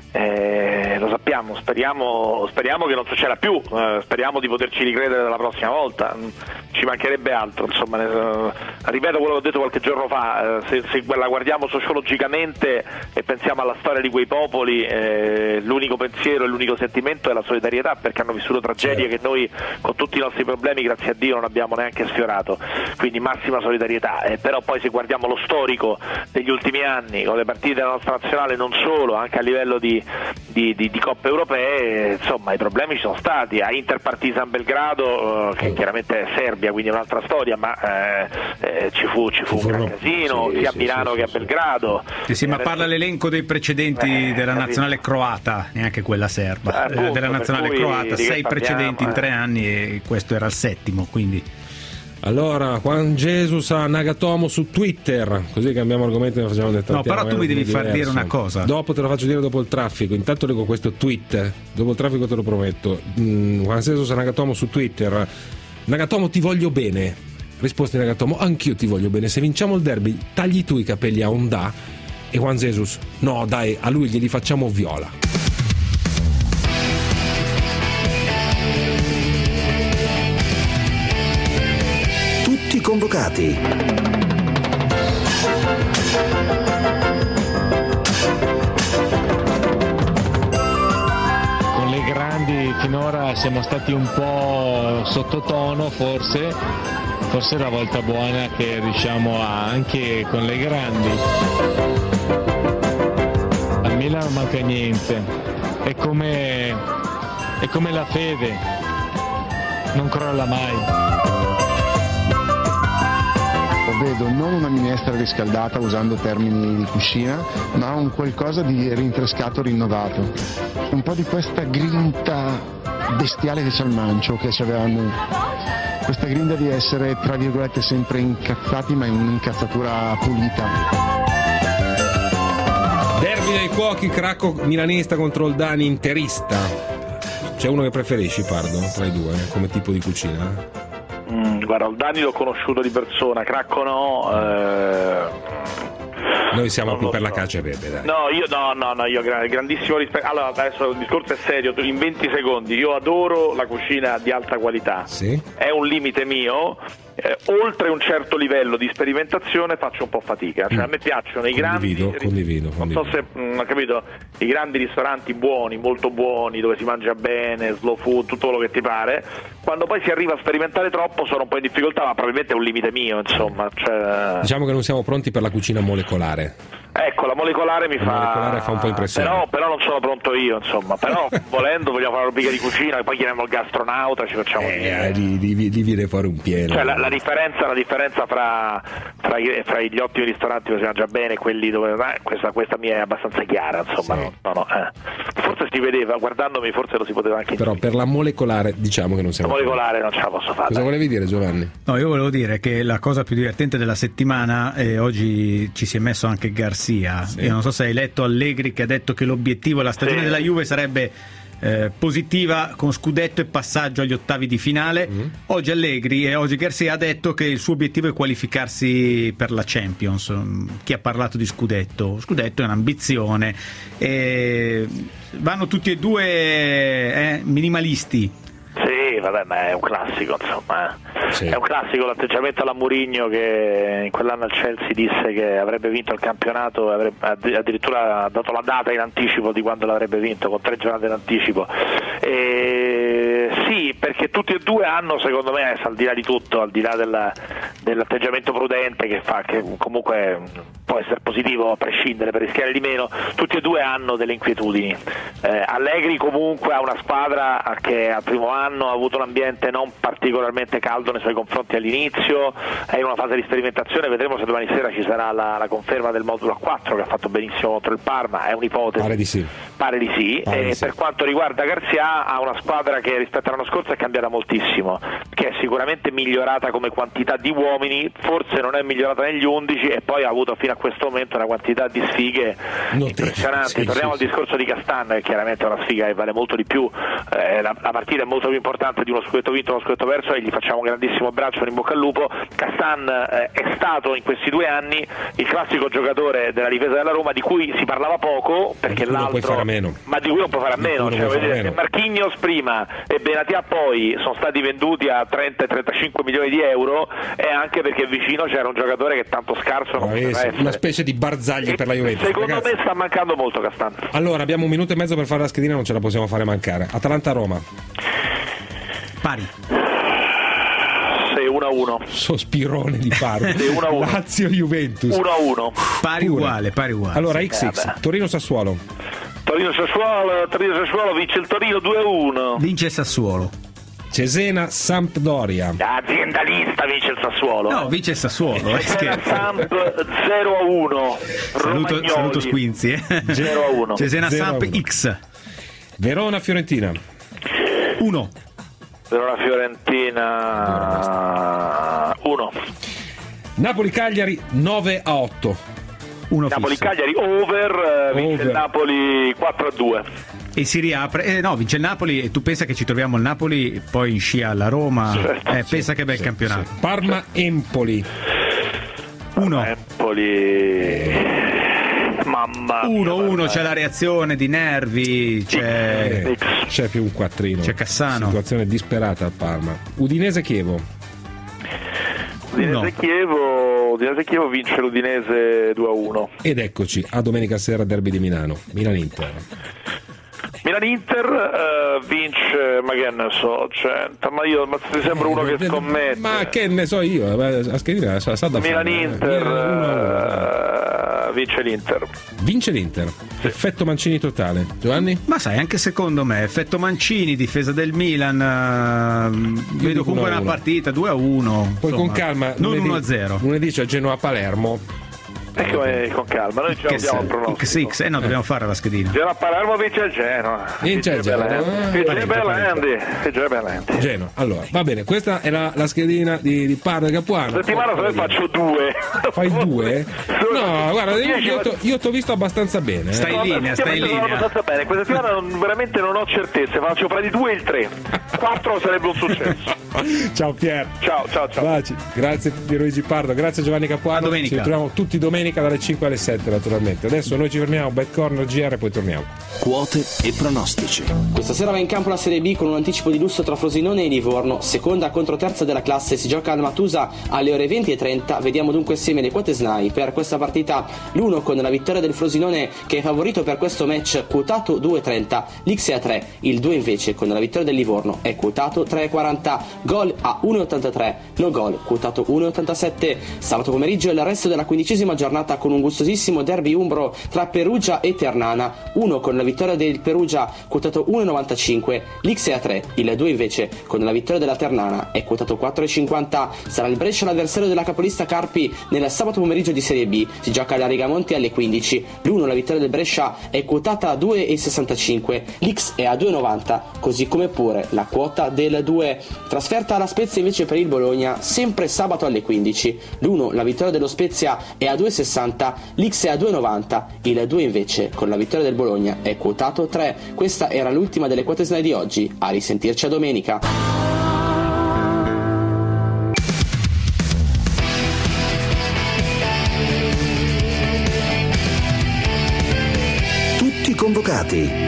Eh, lo sappiamo, speriamo, speriamo che non succeda più, eh, speriamo di poterci ricredere la prossima volta, ci mancherebbe altro, insomma, eh, ripeto quello che ho detto qualche giorno fa, eh, se, se la guardiamo sociologicamente e pensiamo alla storia di quei popoli, eh, l'unico pensiero e l'unico sentimento è la solidarietà, perché hanno vissuto tragedie che noi con tutti i nostri problemi grazie a Dio non abbiamo neanche sfiorato, quindi massima solidarietà, eh, però poi se guardiamo lo storico degli ultimi anni con le partite della nostra nazionale, non solo, anche a livello di Di, di, di coppe europee, insomma i problemi ci sono stati. A Inter Partizan Belgrado, eh, che chiaramente è Serbia, quindi è un'altra storia, ma eh, eh, ci fu, ci fu un gran casino, sì, sia sì, a Milano sì, che sì, a Belgrado. Sì, sì, ma parla l'elenco dei precedenti eh, della nazionale croata, neanche quella serba, eh, appunto, della nazionale croata, sei precedenti in tre eh. anni e questo era il settimo, quindi. Allora, Juan Jesus a Nagatomo su Twitter, così cambiamo argomento e ne facciamo detto. No, però tu mi devi diverso. far dire una cosa. Dopo te lo faccio dire dopo il traffico. Intanto leggo questo tweet, dopo il traffico te lo prometto. Mm, Juan Jesus a Nagatomo su Twitter. Nagatomo, ti voglio bene. Risposta di Nagatomo, anch'io ti voglio bene. Se vinciamo il derby, tagli tu i capelli a Honda. E Juan Jesus, no dai, a lui glieli facciamo viola. Convocati. Con le grandi finora siamo stati un po' sottotono, forse forse è la volta buona che riusciamo a, anche con le grandi. A Milan non manca niente, è come è come la fede, non crolla mai. Vedo non una minestra riscaldata usando termini di cucina, ma un qualcosa di rinfrescato, rinnovato. Un po' di questa grinta bestiale che c'è al Mancio, che c'aveva noi. Questa grinta di essere, tra virgolette, sempre incazzati, ma in un'incazzatura pulita. Derby dei cuochi, Cracco milanista contro Oldani interista. C'è uno che preferisci, Pardo, tra i due, come tipo di cucina? Mm, guarda, Oldani l'ho conosciuto di persona, Cracco no. Eh... Noi siamo non più per so. La cacio e pepe, dai. No, io no, no, no, io grandissimo rispetto. Allora, adesso il discorso è serio, in venti secondi. Io adoro la cucina di alta qualità. Sì. È un limite mio. Eh, oltre un certo livello di sperimentazione faccio un po' fatica, cioè a me piacciono i condivido, grandi condivido, condivido. non so se mh, ho capito, i grandi ristoranti buoni, molto buoni, dove si mangia bene, slow food, tutto quello che ti pare. Quando poi si arriva a sperimentare troppo sono un po' in difficoltà, ma probabilmente è un limite mio, insomma, cioè... Diciamo che non siamo pronti per la cucina molecolare. Ecco, la molecolare mi la fa molecolare fa un po' impressione. Però, però non sono pronto io, insomma. Però volendo vogliamo fare una rubrica di cucina e poi chiamiamo il gastronauta, ci facciamo eh, di, di, di viene fuori un pieno. Cioè la, la differenza, la differenza fra, fra, fra gli ottimi ristoranti dove si mangia bene e quelli dove eh, questa, questa mi è abbastanza chiara, insomma. Sì. No, no, eh. Forse si vedeva, guardandomi forse lo si poteva anche però per la molecolare diciamo che non siamo la molecolare non ce la posso fare. Cosa volevi dire, Giovanni? No, io volevo dire che la cosa più divertente della settimana, e oggi ci si è messo anche Garcia, sì. Io non so se hai letto Allegri che ha detto che l'obiettivo della stagione sì. della Juve sarebbe eh, positiva con scudetto e passaggio agli ottavi di finale. Mm. Oggi Allegri e oggi Garcia ha detto che il suo obiettivo è qualificarsi per la Champions. Chi ha parlato di scudetto? Scudetto è un'ambizione e vanno tutti e due eh, minimalisti. Sì, vabbè, ma è un classico, insomma. Sì. È un classico l'atteggiamento alla Mourinho, che in quell'anno al Chelsea disse che avrebbe vinto il campionato, avrebbe addirittura ha dato la data in anticipo di quando l'avrebbe vinto, con tre giornate in anticipo. E sì, perché tutti e due hanno, secondo me, al di là di tutto, al di là della, dell'atteggiamento prudente che fa, che comunque può essere positivo a prescindere per rischiare di meno, tutti e due hanno delle inquietudini. Eh, Allegri comunque ha una squadra che al primo anno ha avuto un ambiente non particolarmente caldo nei suoi confronti all'inizio, è in una fase di sperimentazione, vedremo se domani sera ci sarà la, la conferma del modulo a quattro che ha fatto benissimo contro il Parma, è un'ipotesi. Pare di sì. Pare di sì. Pare e di sì. Per quanto riguarda Garcia ha una squadra che rispetto all'anno scorso è cambiata moltissimo, che è sicuramente migliorata come quantità di uomini uomini forse non è migliorata negli undici e poi ha avuto fino a questo momento una quantità di sfighe impressionanti. Sì, Torniamo sì, al discorso di Castan, che chiaramente è una sfiga che vale molto di più, eh, la, la partita è molto più importante di uno scudetto vinto e uno scudetto perso, e gli facciamo un grandissimo abbraccio, un in bocca al lupo. Castan eh, è stato in questi due anni il classico giocatore della difesa della Roma di cui si parlava poco, perché l'altro, ma di cui non può fare a meno, cioè, vedere, meno. Marquinhos prima e Benatia poi sono stati venduti a trenta trentacinque milioni di euro, e anche perché vicino c'era un giocatore che tanto scarso non poteva essere. Una specie di Barzagli e per la Juventus. Secondo Ragazzi, me sta mancando molto Castan. Allora abbiamo un minuto e mezzo per fare la schedina, non ce la possiamo fare mancare. Atalanta-Roma. Pari. uno a uno. Sospirone di Parma. uno a uno. Lazio-Juventus. uno a uno. Pari Pure. uguale, pari uguale. Allora sì. X X. Eh, Torino-Sassuolo. Torino-Sassuolo, Torino-Sassuolo vince il Torino due a uno. Vince il Sassuolo. Cesena-Sampdoria. Aziendalista vince il Sassuolo. No, vince il Sassuolo. Cesena-Samp zero a uno. Saluto, saluto Squinzi. Eh. zero a uno. Cesena-Samp X. Verona-Fiorentina. uno. Verona-Fiorentina uno. Napoli-Cagliari nove a otto. Napoli-Cagliari over, vince over. Il Napoli quattro a due. E si riapre, eh, no, vince il Napoli, e tu pensa che ci troviamo il Napoli poi in scia alla Roma, certo, eh, pensa sì, che bel sì, campionato. Sì. Parma-Empoli uno. Empoli. Mamma uno uno, c'è la reazione di nervi, c'è eh, c'è più un quattrino, c'è Cassano, situazione disperata al Parma. Udinese-Chievo. Udinese-Chievo, Udinese-Chievo vince l'Udinese due a uno. Ed eccoci a domenica sera, derby di Milano, Milan-Inter. Milan-Inter uh, vince, ma che ne so, cioè, ma io ma ti sembra uno che scommette. Ma che ne so io, a schedina sa, sa da Milan-Inter uh, vince l'Inter. Vince l'Inter. Sì. Effetto Mancini totale. Giovanni? Ma sai, anche secondo me, effetto Mancini, difesa del Milan, uh, vedo comunque una partita due a uno. Poi insomma, con calma, non uno a zero. Lunedì c'è Genoa-Palermo. Ecco, eh, con calma, noi ci abbiamo il pronostico. X X, eh no, dobbiamo fare la schedina. Genoa Palermo vince il Genoa. Vince il Genoa. Vince il Belandi. Vince il Belandi. Genoa. Allora, va bene, questa è la, la schedina di, di Parma e Capuano. La settimana se ne faccio due. Fai due? No, guarda, io, io ti ho visto abbastanza bene. Eh. Stai in linea, stai in linea. abbastanza bene. Questa settimana non, veramente non ho certezze, faccio fra di due e il tre. Quattro sarebbe un successo. Ciao Pier. Ciao, ciao, ciao. Baci. Grazie Pierluigi Pardo, grazie Giovanni Capuano. Ci ritroviamo tutti domenica dalle cinque alle sette naturalmente. Adesso noi ci fermiamo, Back Corner G R e poi torniamo. Quote e pronostici. Questa sera va in campo la Serie B con un anticipo di lusso tra Frosinone e Livorno. Seconda contro terza della classe, si gioca al Matusa alle ore venti e trenta. Vediamo dunque assieme le quote S N A I per questa partita. L'uno con la vittoria del Frosinone, che è favorito per questo match, quotato due e trenta. L'X è a tre. Il due invece con la vittoria del Livorno è quotato tre e quaranta. Gol a uno e ottantatré. No gol quotato uno e ottantasette. Sabato pomeriggio è il resto della quindicesima giornata con un gustosissimo derby umbro tra Perugia e Ternana. Uno con la vittoria del Perugia quotato uno e novantacinque. L'X è a tre. Il due invece con la vittoria della Ternana è quotato quattro e cinquanta. Sarà il Brescia l'avversario della capolista Carpi nel sabato pomeriggio di Serie B. Si gioca alla Rigamonti alle quindici. L'uno, la vittoria del Brescia, è quotata a due e sessantacinque. L'X è a due e novanta, così come pure la quota del due. Trasferta alla Spezia invece per il Bologna, sempre sabato alle quindici. L'uno, la vittoria dello Spezia, è a due e sessanta. L'X è a due e novanta. Il due invece con la vittoria del Bologna è quotato tre. Questa era l'ultima delle quote S N A I di oggi. A risentirci a domenica. Tutti convocati.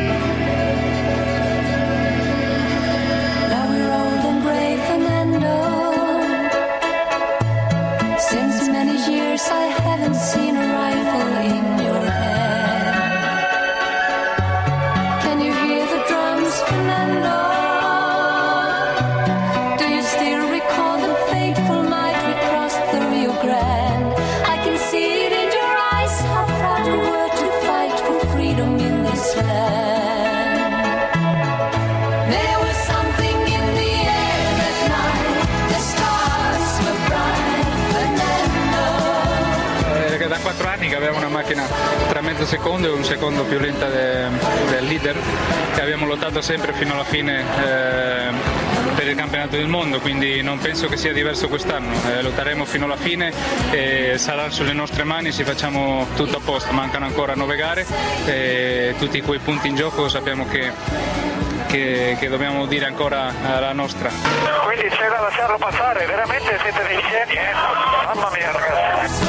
Che aveva una macchina tra mezzo secondo e un secondo più lenta de, del leader, che abbiamo lottato sempre fino alla fine eh, per il campionato del mondo, quindi non penso che sia diverso quest'anno. Eh, lotteremo fino alla fine e sarà sulle nostre mani se facciamo tutto a posto. Mancano ancora nove gare e tutti quei punti in gioco sappiamo che, che, che dobbiamo dire ancora la nostra. Quindi c'è da lasciarlo passare, veramente siete dei geni, eh? Mamma mia ragazzi.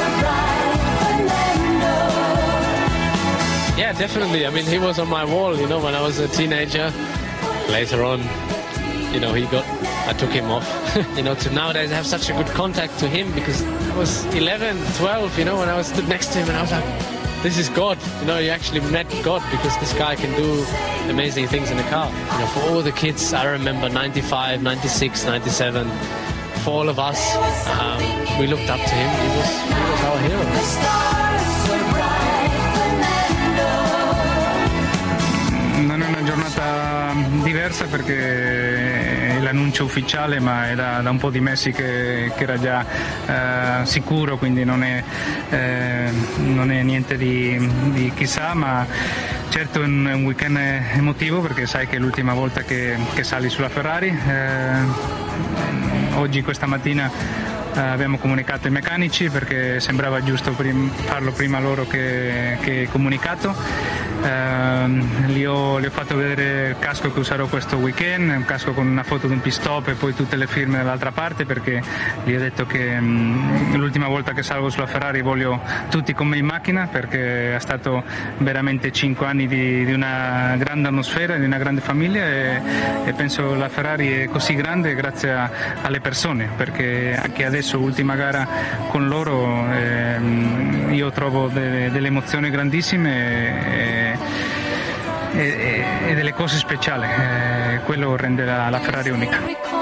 Yeah, definitely. I mean, he was on my wall, you know, when I was a teenager. Later on, you know, he got, I took him off. You know, to nowadays I have such a good contact to him because I was eleven, twelve, you know, when I was stood next to him and I was like, this is God. You know, you actually met God because this guy can do amazing things in the car. You know, for all the kids, I remember ninety-five, ninety-six, ninety-seven. For all of us, um, we looked up to him. He was, he was our hero. Non è una giornata diversa perché è l'annuncio ufficiale, ma è da, da un po' di mesi che, che era già eh, sicuro, quindi non è, eh, non è niente di, di chissà, ma certo è un, un weekend emotivo perché sai che è l'ultima volta che, che sali sulla Ferrari. Eh, oggi, questa mattina, eh, abbiamo comunicato ai meccanici perché sembrava giusto prim- farlo prima loro che, che comunicato. Uh, gli, ho, gli ho fatto vedere il casco che userò questo weekend, un casco con una foto di un pit stop e poi tutte le firme dall'altra parte, perché gli ho detto che um, l'ultima volta che salgo sulla Ferrari voglio tutti con me in macchina, perché è stato veramente cinque anni di, di una grande atmosfera, di una grande famiglia e, e penso la Ferrari è così grande grazie a, alle persone, perché anche adesso ultima gara con loro eh, io trovo delle, delle emozioni grandissime e, E, e delle cose speciali, eh, quello rende la, la Ferrari unica.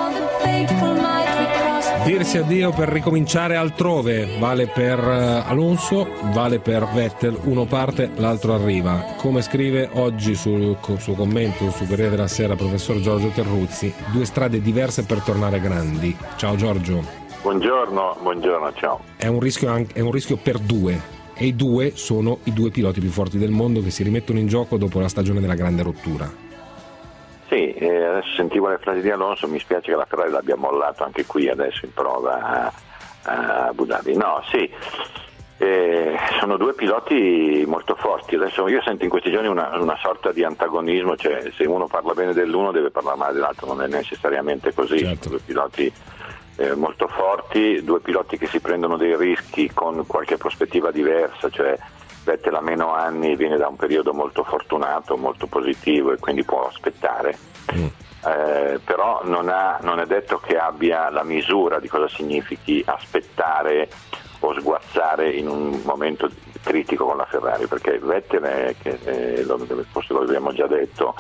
Dirsi addio per ricominciare altrove vale per Alonso, vale per Vettel, uno parte, l'altro arriva. Come scrive oggi sul suo commento sul Corriere della Sera professor Giorgio Terruzzi, due strade diverse per tornare grandi. Ciao Giorgio. Buongiorno, buongiorno, ciao. È un rischio, anche, è un rischio per due. E i due sono i due piloti più forti del mondo che si rimettono in gioco dopo la stagione della grande rottura. Sì, eh, adesso sentivo le frasi di Alonso, mi spiace che la Ferrari l'abbia mollato anche qui adesso in prova a, a Abu Dhabi. No, sì, eh, sono due piloti molto forti. Adesso io sento in questi giorni una, una sorta di antagonismo, cioè se uno parla bene dell'uno deve parlare male dell'altro, non è necessariamente così. Certo. Due piloti Eh, molto forti, due piloti che si prendono dei rischi con qualche prospettiva diversa, cioè Vettel a meno anni viene da un periodo molto fortunato, molto positivo e quindi può aspettare, mm. eh, però non, ha, non è detto che abbia la misura di cosa significhi aspettare o sguazzare in un momento critico con la Ferrari, perché Vettel è, che, eh, lo, forse lo abbiamo già detto,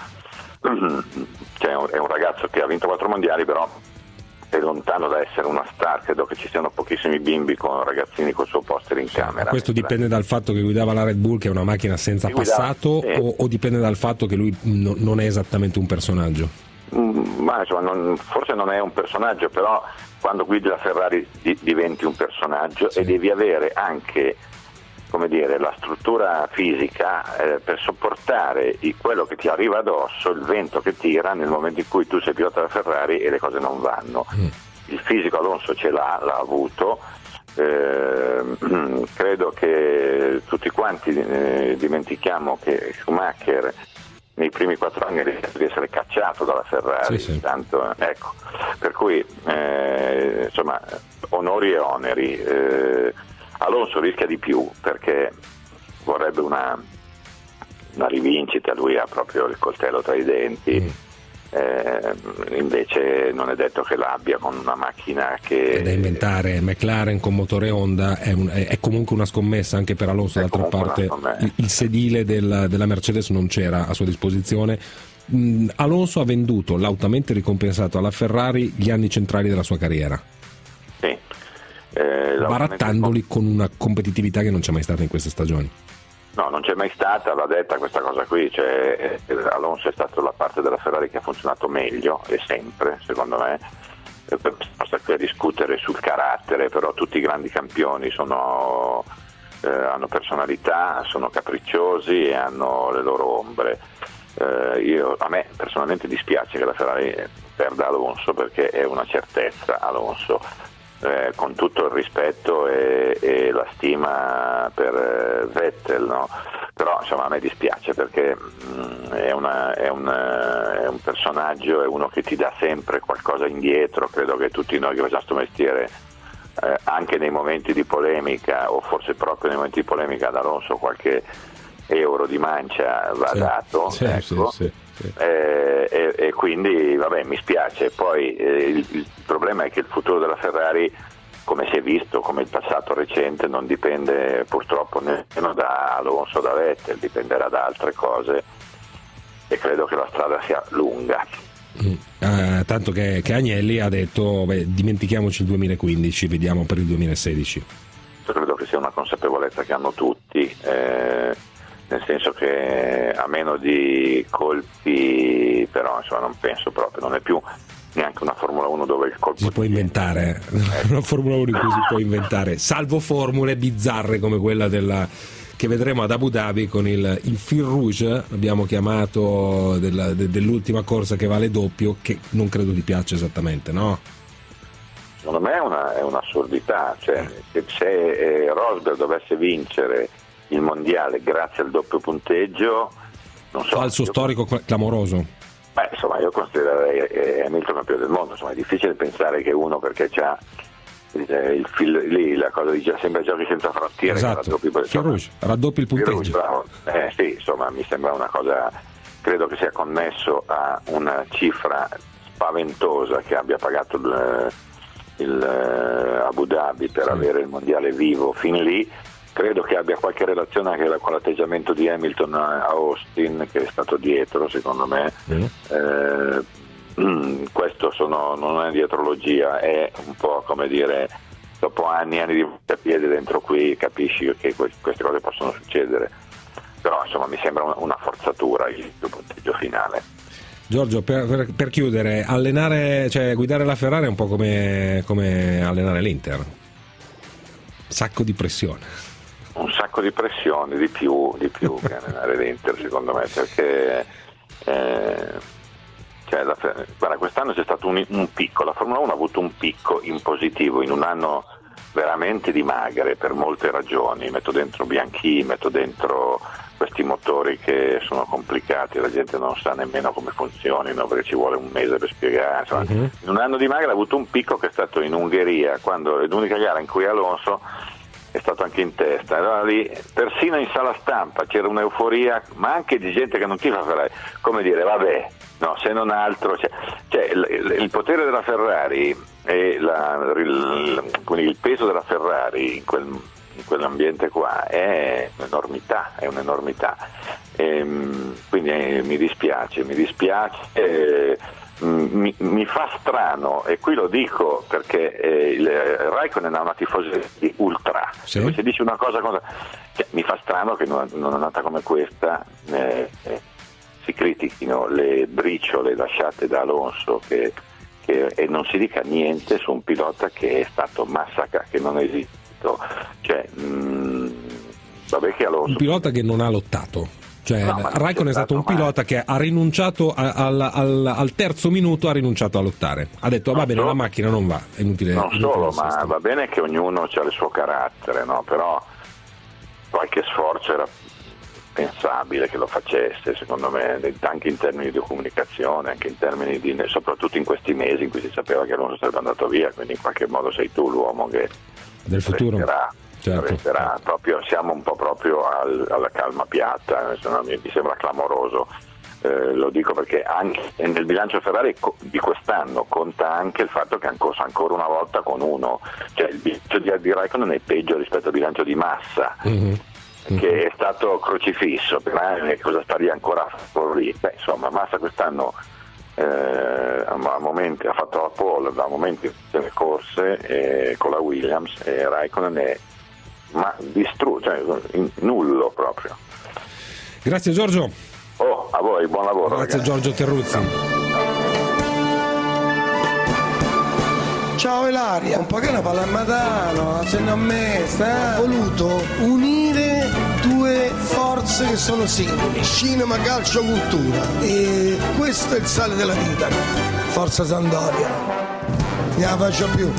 cioè, è un ragazzo che ha vinto quattro mondiali, però è lontano da essere una star, credo che ci siano pochissimi bimbi con ragazzini col suo poster in camera. Questo dipende dal fatto che guidava la Red Bull, che è una macchina senza guidava, passato, sì. o, o dipende dal fatto che lui no, non è esattamente un personaggio? Mm, ma insomma, non, forse non è un personaggio, però quando guidi la Ferrari di, diventi un personaggio, sì. E devi avere anche, come dire, la struttura fisica eh, per sopportare i, quello che ti arriva addosso, il vento che tira nel momento in cui tu sei pilota della Ferrari e le cose non vanno. Mm. Il fisico Alonso ce l'ha, l'ha avuto, eh, credo che tutti quanti eh, dimentichiamo che Schumacher nei primi quattro anni rischia di essere cacciato dalla Ferrari, sì, sì. Tanto, ecco, per cui eh, insomma onori e oneri. eh, Alonso rischia di più perché vorrebbe una, una rivincita, lui ha proprio il coltello tra i denti, mm. eh, invece non è detto che l'abbia con una macchina che... È da inventare, McLaren con motore Honda è, un, è, è comunque una scommessa anche per Alonso, d'altra parte il, il sedile del, della Mercedes non c'era a sua disposizione. Mm, Alonso ha venduto lautamente ricompensato alla Ferrari gli anni centrali della sua carriera. Sì. Eh, barattandoli con una competitività che non c'è mai stata in queste stagioni. No, non c'è mai stata, va detta questa cosa qui, cioè, eh, Alonso è stato la parte della Ferrari che ha funzionato meglio e sempre, secondo me. Eh, basta qui a discutere sul carattere, però tutti i grandi campioni sono, eh, hanno personalità, sono capricciosi e hanno le loro ombre. eh, io, a me personalmente dispiace che la Ferrari perda Alonso, perché è una certezza Alonso, eh, con tutto il rispetto e, e la stima per eh, Vettel, no? Però insomma a me dispiace perché mh, è, una, è, un, è un personaggio, è uno che ti dà sempre qualcosa indietro. Credo che tutti noi che facciamo questo mestiere, eh, anche nei momenti di polemica, o forse proprio nei momenti di polemica ad Alonso, qualche euro di mancia va sì, dato, sì, ecco. sì, sì, sì. Eh, e, e quindi vabbè, mi spiace. Poi eh, il, il problema è che il futuro della Ferrari, come si è visto, come il passato recente, non dipende purtroppo nemmeno da Alonso, da Vettel, dipenderà da altre cose, e credo che la strada sia lunga. Mm. Uh, tanto che, che Agnelli ha detto beh, dimentichiamoci il duemilaquindici, vediamo per il duemilasedici. Credo che sia una consapevolezza che hanno tutti, eh, nel senso che a meno di colpi, però insomma non penso proprio, non è più neanche una Formula uno dove il colpo si può inventare, una Formula uno in cui si può inventare, salvo formule bizzarre come quella della che vedremo ad Abu Dhabi con il, il fil rouge, l'abbiamo chiamato, della, de, dell'ultima corsa che vale doppio, che non credo ti piaccia esattamente, no? Secondo me è, una, è un'assurdità, cioè se, se eh, Rosberg dovesse vincere il mondiale grazie al doppio punteggio, non so, falso io... storico clamoroso. Beh, insomma, io considererei Hamilton campione del mondo. Insomma, è difficile pensare che uno, perché c'ha il fil, lì la cosa dice sempre giochi senza frontiere, esatto, raddoppi, raddoppi il punteggio. Bravo. Eh, sì, insomma, mi sembra una cosa, credo che sia connesso a una cifra spaventosa che abbia pagato il, il Abu Dhabi per sì. avere il mondiale vivo fin lì. Credo che abbia qualche relazione anche con l'atteggiamento di Hamilton a Austin, che è stato dietro, secondo me. Mm. Eh, questo sono, non è dietrologia, è un po' come dire, dopo anni e anni di piede dentro qui capisci che queste cose possono succedere. Però insomma mi sembra una, una forzatura il punteggio finale. Giorgio, per, per, per chiudere, allenare, cioè guidare la Ferrari è un po' come, come allenare l'Inter. Sacco di pressione. Un sacco di pressione, di più, di più che allenare l'Inter, secondo me, perché eh, cioè, la, guarda, quest'anno c'è stato un, un picco, la Formula uno ha avuto un picco in positivo in un anno veramente di magre per molte ragioni. Metto dentro Bianchi, metto dentro questi motori che sono complicati, la gente non sa nemmeno come funzionino perché ci vuole un mese per spiegare. Insomma, uh-huh. In un anno di magre ha avuto un picco che è stato in Ungheria, quando è l'unica gara in cui Alonso è stato anche in testa. Allora lì, persino in sala stampa c'era un'euforia, ma anche di gente che non tifa Ferrari, come dire, vabbè, no, se non altro, cioè, cioè il, il potere della Ferrari e la, il, il peso della Ferrari in, quel, in quell'ambiente qua è un'enormità, è un'enormità. E, quindi eh, mi dispiace, mi dispiace. Eh, Mi, mi fa strano, e qui lo dico perché eh, il Raikkonen ha una tifoseria di ultra, sì. Se dice una cosa, cosa cioè, mi fa strano che non, non è andata come questa, eh, eh, si critichino le briciole lasciate da Alonso che, che, e non si dica niente su un pilota che è stato massacrato, che non esiste, cioè, mh, vabbè che Alonso... un pilota che non ha lottato. Cioè, no, Raikkonen è stato un mai. pilota che ha rinunciato a, al, al, al terzo minuto, ha rinunciato a lottare. Ha detto va bene, solo, la macchina non va, è inutile. Non inutile solo, ma va bene che ognuno ha il suo carattere, no? Però qualche sforzo era pensabile che lo facesse, secondo me, anche in termini di comunicazione, anche in termini di, soprattutto in questi mesi in cui si sapeva che Alonso sarebbe andato via, quindi in qualche modo sei tu l'uomo che del futuro resterà. Certo. Resterà, proprio, siamo un po' proprio al, alla calma piatta, mi, mi sembra clamoroso, eh, lo dico perché anche nel bilancio Ferrari di quest'anno conta anche il fatto che ancora, ancora una volta con uno, cioè il bilancio di, di Raikkonen è peggio rispetto al bilancio di Massa, mm-hmm. che è stato crocifisso per anni, cosa sta lì ancora a lì. Beh, insomma, Massa quest'anno eh, a momenti ha fatto la pole, da momenti delle corse eh, con la Williams, e Raikkonen è ma distrutto, cioè nullo proprio. Grazie Giorgio. Oh, a voi, buon lavoro. Grazie ragazzi. Giorgio Terruzzi. Ciao Ilaria, un po' che una palla a Matano, se non me sta voluto unire due forze che sono simili, cinema, calcio, cultura, e questo è il sale della vita. Forza Sampdoria, ne la faccio più.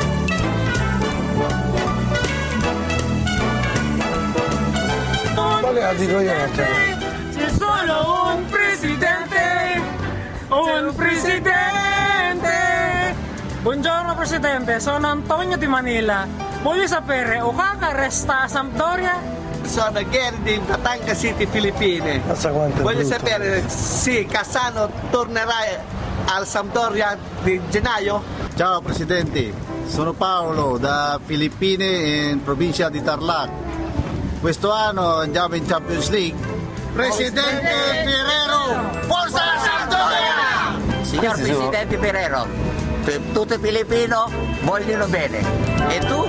Qual è la dico io? C'è solo un presidente, un presidente. Buongiorno Presidente, sono Antonio di Manila. Voglio sapere, Okaka resta a Sampdoria? Sono Gary di Batangas City, Filippine. Voglio sapere se Cassano tornerà al Sampdoria di gennaio? Ciao Presidente, sono Paolo da Filippine in provincia di Tarlac. Questo anno andiamo in Champions League. Presidente Ferrero, forza la Sampdoria! Signor Presidente Ferrero, tutti i filippino vogliono bene. E tu?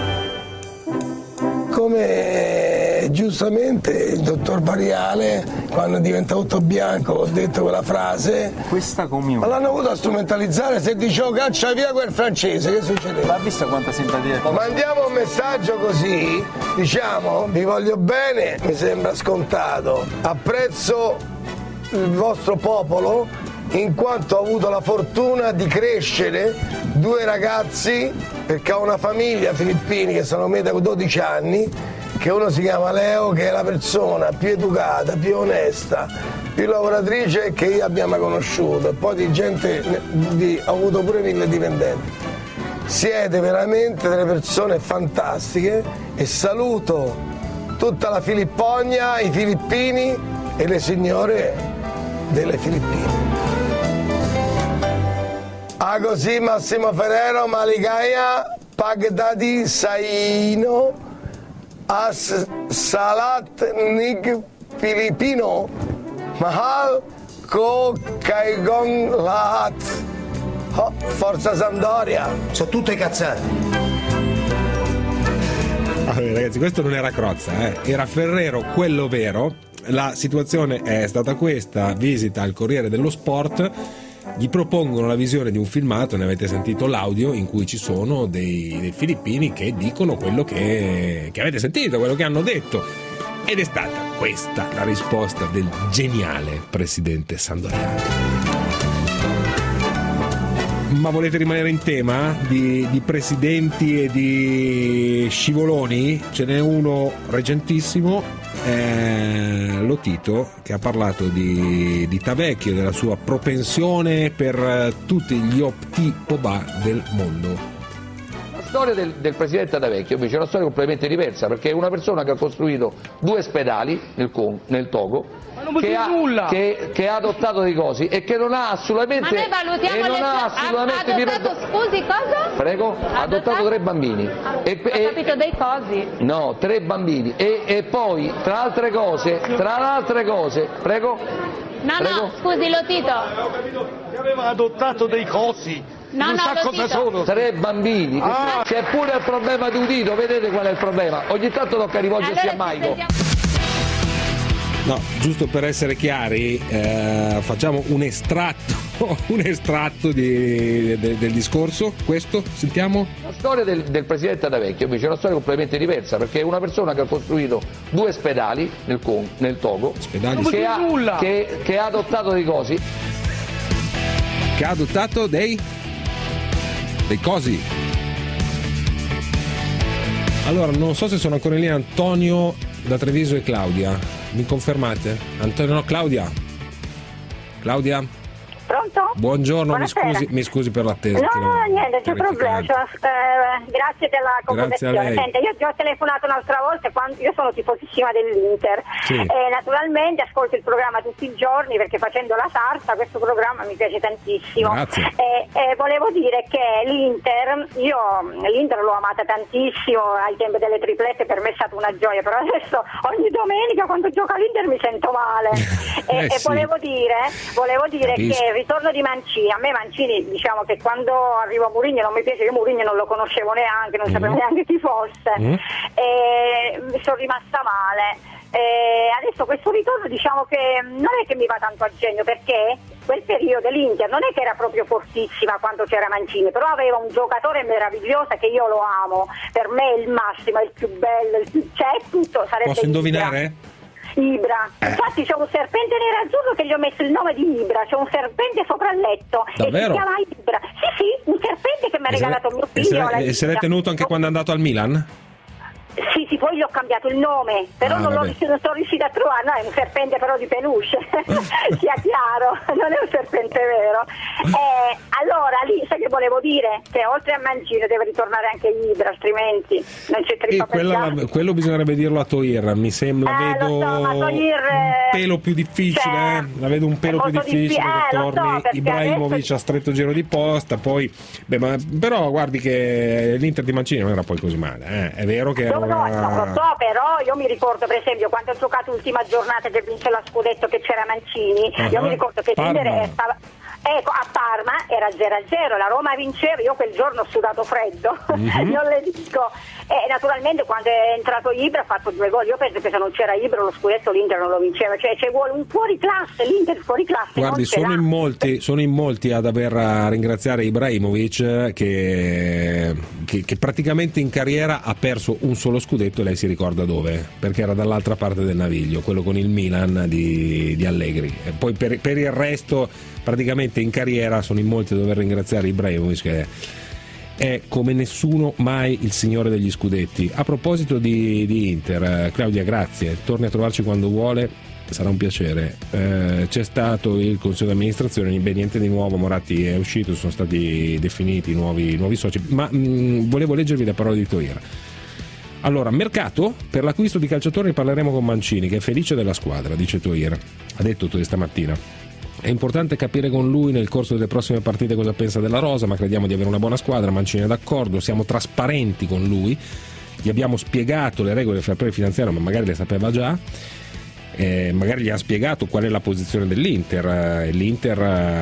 Come giustamente il dottor Variale, quando diventa tutto bianco, ho detto quella frase. Questa comunione. Ma l'hanno voluto strumentalizzare, se dicevo caccia via quel francese, che succede? Ma visto quanta simpatia? Mandiamo un messaggio così, diciamo, vi voglio bene, mi sembra scontato. Apprezzo il vostro popolo, in quanto ho avuto la fortuna di crescere due ragazzi, perché ho una famiglia filippini che sono meta con dodici anni, che uno si chiama Leo, che è la persona più educata, più onesta, più lavoratrice che io abbia mai conosciuto, e poi di gente, di, ho avuto pure mille dipendenti. Siete veramente delle persone fantastiche e saluto tutta la Filipponia, i filippini e le signore delle Filippine. Ah, così Massimo Ferrero, Maligaya, Pagdadi Saino, As Salat Nig Filipino, Mahal Ko Kaigong Lahat. Oh, forza Sampdoria. Sono tutte cazzate. Allora, ragazzi, questo non era Crozza, eh? Era Ferrero, quello vero. La situazione è stata questa: visita al Corriere dello Sport, gli propongono la visione di un filmato, ne avete sentito l'audio, in cui ci sono dei, dei filippini che dicono quello che, che avete sentito, quello che hanno detto, ed è stata questa la risposta del geniale presidente Sampdoria. Ma volete rimanere in tema di, di presidenti e di scivoloni? Ce n'è uno recentissimo, eh, Lotito, che ha parlato di, di Tavecchio, della sua propensione per tutti gli opti oba del mondo. La storia del, del presidente Tavecchio invece è una storia completamente diversa, perché è una persona che ha costruito due ospedali nel, Con, nel Togo, che ha, che, che ha adottato dei cosi e che non ha assolutamente, ma noi valutiamo e non le... ha assolutamente ha adottato, scusi, cosa? Prego? Ha adottato tre bambini. E, Ho e, capito dei cosi. No, tre bambini. E, e poi, tra altre cose, tra le altre cose, prego? No, prego? no, scusi Lotito. Ho capito che aveva adottato dei cosi. No, non no, sa cosa sono. Tre bambini. Ah. C'è pure il problema di udito, vedete qual è il problema? Ogni tanto tocca rivolgersi allora a Maico. No, giusto per essere chiari, eh, facciamo un estratto, un estratto di, de, del discorso. Questo, sentiamo? La storia del, del presidente Tavecchio invece è una storia completamente diversa, perché è una persona che ha costruito due ospedali nel, Con, nel Togo, ospedali che, ha, che, che ha adottato dei cosi. Che ha adottato dei... dei cosi. Allora, non so se sono ancora lì Antonio da Treviso e Claudia. Mi confermate? Antonio, no, Claudia. Claudia? Pronto? Buongiorno, mi scusi, mi scusi per l'attesa. No, no, niente, c'è problema. Cioè, eh, grazie della comunicazione. Senta, io ti ho telefonato un'altra volta, quando io sono tifosissima dell'Inter. Sì. E naturalmente ascolto il programma tutti i giorni, perché facendo la sarta questo programma mi piace tantissimo. Grazie. E, e volevo dire che l'Inter, io l'Inter l'ho amata tantissimo ai tempi delle triplette, per me è stata una gioia, però adesso ogni domenica quando gioca l'Inter mi sento male. e, eh, e sì. volevo dire, volevo dire Capisco. che ritorno di Mancini, a me Mancini, diciamo che quando arrivo a Mourinho non mi piace, io Mourinho non lo conoscevo neanche, non mm. sapevo neanche chi fosse, mm. e mi sono rimasta male. Eh, adesso questo ritorno diciamo che non è che mi va tanto a genio, perché quel periodo l'Inter non è che era proprio fortissima quando c'era Mancini, però aveva un giocatore meraviglioso che io lo amo, per me è il massimo, è il più bello, il più... cioè tutto sarebbe. Posso indovinare? Ibra, eh. infatti c'è un serpente nerazzurro che gli ho messo il nome di Ibra, c'è un serpente sopra il letto. Davvero? E si chiama Ibra. Sì, sì, un serpente che mi ha regalato mio E figlio. se, e se l'hai tenuto anche quando è andato al Milan? Sì, sì, poi gli ho cambiato il nome, però Ah, non, l'ho, vabbè. non sono riuscita a trovare, no, è un serpente però di peluche, sia chiaro, non è un serpente vero. Eh, allora, lì sai che volevo dire? Che oltre a Mancini deve ritornare anche Ibra, altrimenti non c'è E trippa per quella, gatto. quello bisognerebbe dirlo a Toir, mi sembra, Eh, vedo lo so, ma Toir, un pelo più difficile, cioè, eh? la vedo un pelo è più molto difficile diffi- che eh, lo so, torni perché Ibrahimovic adesso- a stretto giro di posta, poi beh, ma, però guardi che l'Inter di Mancini non era poi così male, eh? È vero che era No, no, una... no, lo so, però io mi ricordo per esempio quando ho giocato l'ultima giornata che vinse la scudetto che c'era Mancini, Uh-huh. io mi ricordo che Parma. l'Inter stava... Ecco, a Parma era zero a zero, la Roma vinceva, io quel giorno ho sudato freddo, Mhm. non le dico. E naturalmente quando è entrato Ibra ha fatto due gol, io penso che se non c'era Ibra lo scudetto l'Inter non lo vinceva, cioè ci vuole un fuori classe, l'Inter fuori classe. Guardi, non ce sono l'ha. in, molti, sono in molti ad aver a ringraziare Ibrahimovic che, che, che praticamente in carriera ha perso un solo scudetto e lei si ricorda dove, perché era dall'altra parte del naviglio, quello con il Milan di, di Allegri. E poi per, per il resto praticamente in carriera sono in molti a dover ringraziare Ibrahimovic che è come nessuno mai il signore degli scudetti. A proposito di, di Inter, eh, Claudia, grazie, torni a trovarci quando vuole, sarà un piacere. Eh, c'è stato il consiglio di amministrazione, beh, niente di nuovo, Moratti è uscito, sono stati definiti nuovi, nuovi soci, ma mh, volevo leggervi le parole di Toir. Allora, mercato, per l'acquisto di calciatori parleremo con Mancini che è felice della squadra, dice Toir, ha detto Toir stamattina. È importante capire con lui nel corso delle prossime partite cosa pensa della rosa, ma crediamo di avere una buona squadra. Mancini è d'accordo, siamo trasparenti con lui, gli abbiamo spiegato le regole del fair play finanziario, ma magari le sapeva già, eh, magari gli ha spiegato qual è la posizione dell'Inter. Eh, l'Inter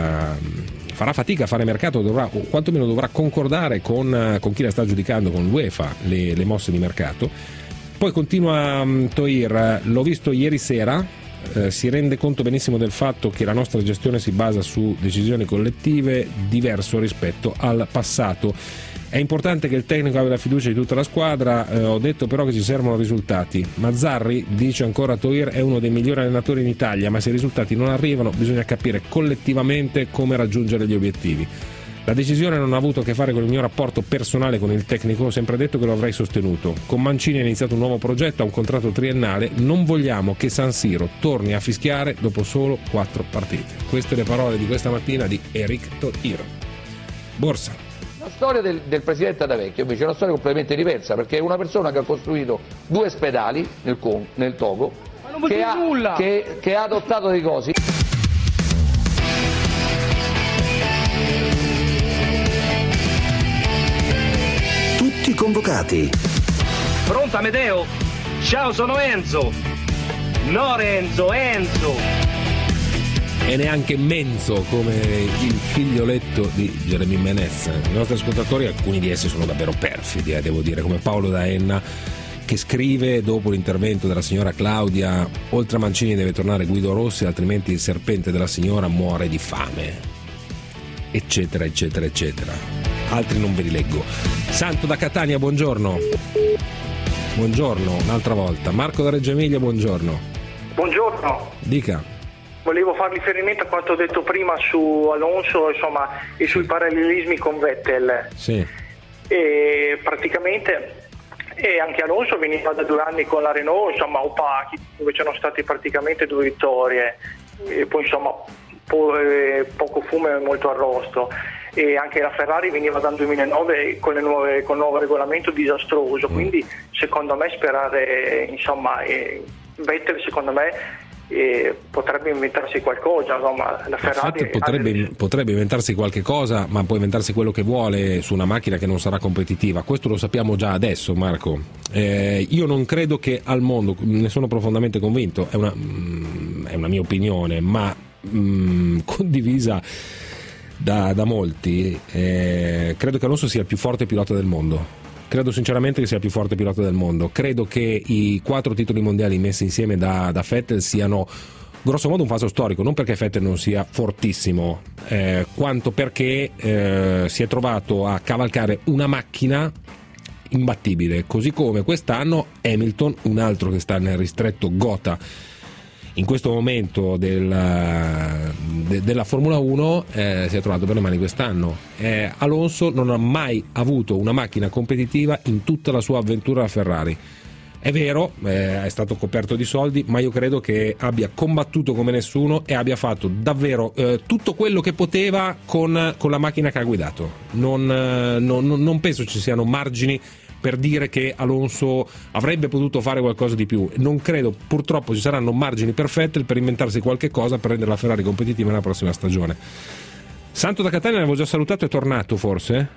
eh, farà fatica a fare mercato, dovrà, o quantomeno dovrà concordare con, con chi la sta giudicando, con l'UEFA, le, le mosse di mercato. Poi continua um, Toir, l'ho visto ieri sera. Eh, si rende conto benissimo del fatto che la nostra gestione si basa su decisioni collettive, diverso rispetto al passato. È importante che il tecnico abbia la fiducia di tutta la squadra, eh, ho detto però che ci servono risultati. Mazzarri, dice ancora Toir, è uno dei migliori allenatori in Italia, ma se i risultati non arrivano bisogna capire collettivamente come raggiungere gli obiettivi. La decisione non ha avuto a che fare con il mio rapporto personale con il tecnico, ho sempre detto che lo avrei sostenuto. Con Mancini è iniziato un nuovo progetto, ha un contratto triennale, non vogliamo che San Siro torni a fischiare dopo solo quattro partite. Queste le parole di questa mattina di Eric Toir. Borsa. La storia del, del presidente D'Avecchio invece è una storia completamente diversa, perché è una persona che ha costruito due ospedali nel, Con, nel Togo, che ha, che, che ha adottato dei cosi. Tutti convocati. Pronto Amedeo? Ciao, sono Enzo. No Renzo, Enzo. E neanche Menzo come il figlioletto di Jeremy Menez. I nostri ascoltatori, alcuni di essi sono davvero perfidi, eh, devo dire, come Paolo D'Aenna, che scrive dopo l'intervento della signora Claudia: oltre a Mancini deve tornare Guido Rossi, altrimenti il serpente della signora muore di fame, eccetera eccetera eccetera. Altri non ve li leggo. Santo da Catania, buongiorno. Buongiorno, un'altra volta. Marco da Reggio Emilia, buongiorno. Buongiorno. Dica. Volevo far riferimento a quanto ho detto prima su Alonso, insomma, e sui parallelismi con Vettel. Sì. E praticamente e anche Alonso veniva da due anni con la Renault, insomma, opachi, dove c'erano state praticamente due vittorie, e poi insomma po- eh, poco fumo e molto arrosto. E anche la Ferrari veniva dal duemilanove con, le nuove, con il nuovo regolamento disastroso, quindi secondo me sperare, insomma, eh, Vettel secondo me eh, potrebbe inventarsi qualcosa, insomma, la Ferrari Infatti potrebbe, delle... potrebbe inventarsi qualche cosa, ma può inventarsi quello che vuole su una macchina che non sarà competitiva. Questo lo sappiamo già adesso, Marco. Eh, io non credo che al mondo, ne sono profondamente convinto, è una, mm, è una mia opinione, ma mm, condivisa da, da molti, eh, credo che Alonso sia il più forte pilota del mondo. credo sinceramente che sia il più forte pilota del mondo. Credo che i quattro titoli mondiali messi insieme da, da Vettel siano grosso modo un falso storico, non perché Vettel non sia fortissimo, eh, quanto perché eh, si è trovato a cavalcare una macchina imbattibile, così come quest'anno Hamilton, un altro che sta nel ristretto gotha in questo momento del, de, della Formula uno, eh, si è trovato per le mani quest'anno. Eh, Alonso non ha mai avuto una macchina competitiva in tutta la sua avventura a Ferrari. È vero, eh, è stato coperto di soldi, ma io credo che abbia combattuto come nessuno e abbia fatto davvero eh, tutto quello che poteva con, con la macchina che ha guidato. Non, eh, non, non penso ci siano margini per dire che Alonso avrebbe potuto fare qualcosa di più. Non credo, purtroppo ci saranno margini per Vettel per inventarsi qualche cosa per rendere la Ferrari competitiva nella prossima stagione. Santo da Catania l'avevo già salutato, è tornato forse?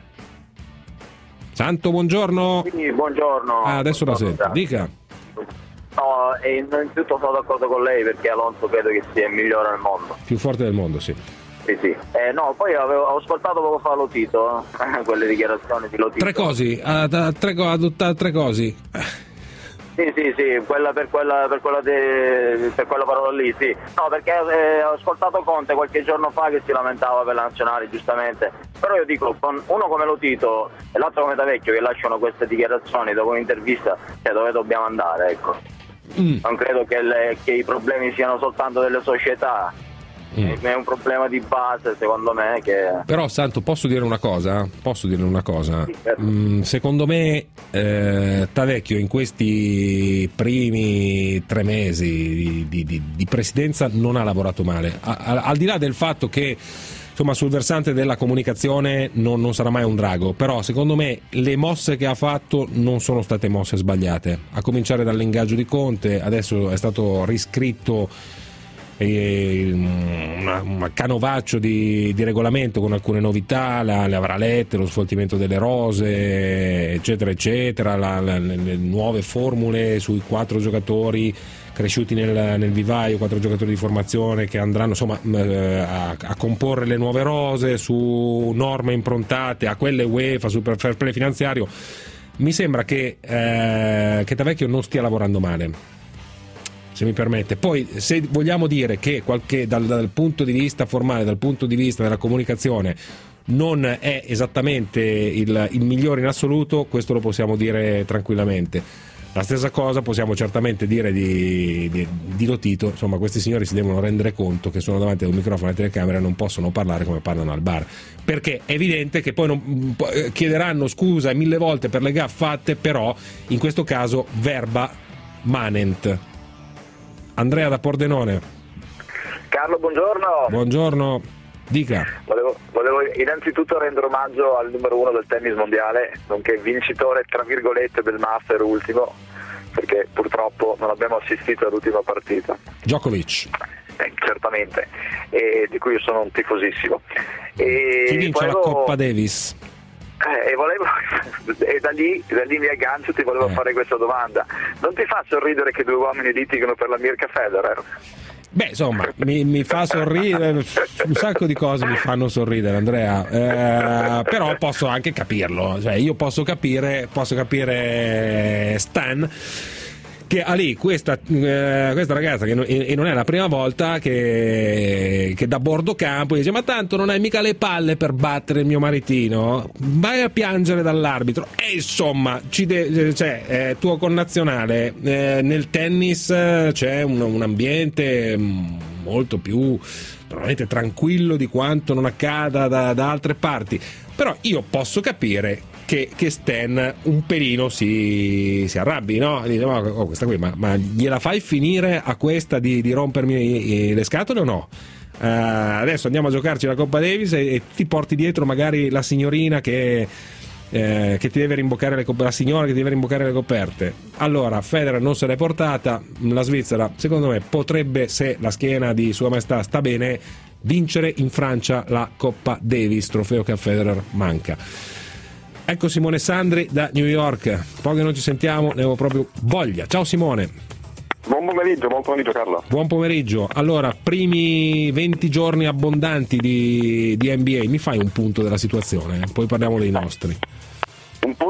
Santo, buongiorno. Sì, buongiorno. Ah, adesso la sento, dica. No, e innanzitutto sono d'accordo con lei perché Alonso credo che sia il migliore al mondo. Più forte del mondo, sì. Sì, sì. Eh, no, poi avevo, ho ascoltato poco fa Lotito, eh, quelle dichiarazioni di Lotito. Tre cose, uh, tre, uh, tre cose. Sì, sì, sì, quella per quella per quella, de, per quella parola lì, sì. No, perché eh, ho ascoltato Conte qualche giorno fa che si lamentava per la nazionale, giustamente. Però io dico, con uno come Lotito e l'altro come Tavecchio che lasciano queste dichiarazioni dopo un'intervista, cioè dove dobbiamo andare, ecco. Mm. Non credo che, le, che i problemi siano soltanto delle società. Mm. È un problema di base, secondo me. Che... Però, Santo, posso dire una cosa? Posso dire una cosa? Sì, certo. mm, secondo me, eh, Tavecchio in questi primi tre mesi di, di, di presidenza non ha lavorato male. A, a, al di là del fatto che, insomma, sul versante della comunicazione non, non sarà mai un drago, però secondo me le mosse che ha fatto non sono state mosse sbagliate. A cominciare dall'ingaggio di Conte, adesso è stato riscritto un canovaccio di, di regolamento con alcune novità, la, le avrà lette, lo sfoltimento delle rose, eccetera eccetera, la, la, le, le nuove formule sui quattro giocatori cresciuti nel, nel vivaio, quattro giocatori di formazione che andranno, insomma, a, a comporre le nuove rose su norme improntate a quelle UEFA, sul fair play finanziario. Mi sembra che, eh, che Tavecchio non stia lavorando male, se mi permette. Poi, se vogliamo dire che qualche, dal, dal punto di vista formale, dal punto di vista della comunicazione, non è esattamente il, il migliore in assoluto, questo lo possiamo dire tranquillamente. La stessa cosa possiamo certamente dire di, di, di Lotito. Insomma, questi signori si devono rendere conto che sono davanti a un microfono e alla telecamera e non possono parlare come parlano al bar, perché è evidente che poi non, chiederanno scusa mille volte per le gaffe fatte, però in questo caso verba manent. Andrea da Pordenone. Carlo, buongiorno. Buongiorno, dica. Volevo, volevo innanzitutto rendere omaggio al numero uno del tennis mondiale, nonché vincitore tra virgolette del Master ultimo, perché purtroppo non abbiamo assistito all'ultima partita. Djokovic. Eh, certamente, e di cui io sono un tifosissimo. E chi vince volevo... la Coppa Davis? Eh, e volevo e da lì, da lì mi aggancio, ti volevo eh. fare questa domanda. Non ti fa sorridere che due uomini litigano per la Mirka Federer? Beh, insomma, mi, mi fa sorridere, un sacco di cose mi fanno sorridere, Andrea, eh, però posso anche capirlo, cioè io posso capire, posso capire Stan, che ha lì questa, eh, questa ragazza che non, e non è la prima volta che, che da bordo campo dice: ma tanto non hai mica le palle per battere il mio maritino, vai a piangere dall'arbitro. E insomma, ci de- cioè, eh, tuo connazionale, eh, nel tennis c'è un, un ambiente molto più probabilmente tranquillo di quanto non accada da, da altre parti, però io posso capire Che, che Stan un pelino si, si arrabbi, no? Dice: ma, oh, questa qui, ma, ma gliela fai finire a questa di, di rompermi le scatole o no? Uh, adesso andiamo a giocarci la Coppa Davis e, e ti porti dietro magari la signorina che, eh, che ti deve rimboccare le coperte, la signora che ti deve rimboccare le coperte. Allora, Federer non se l'è portata, la Svizzera secondo me potrebbe, se la schiena di Sua Maestà sta bene, vincere in Francia la Coppa Davis, trofeo che a Federer manca. Ecco Simone Sandri da New York, poi che non ci sentiamo, ne avevo proprio voglia. Ciao Simone. Buon pomeriggio, buon pomeriggio Carlo. Buon pomeriggio. Allora, primi venti giorni abbondanti di, di N B A, mi fai un punto della situazione? Poi parliamo dei nostri. Un punto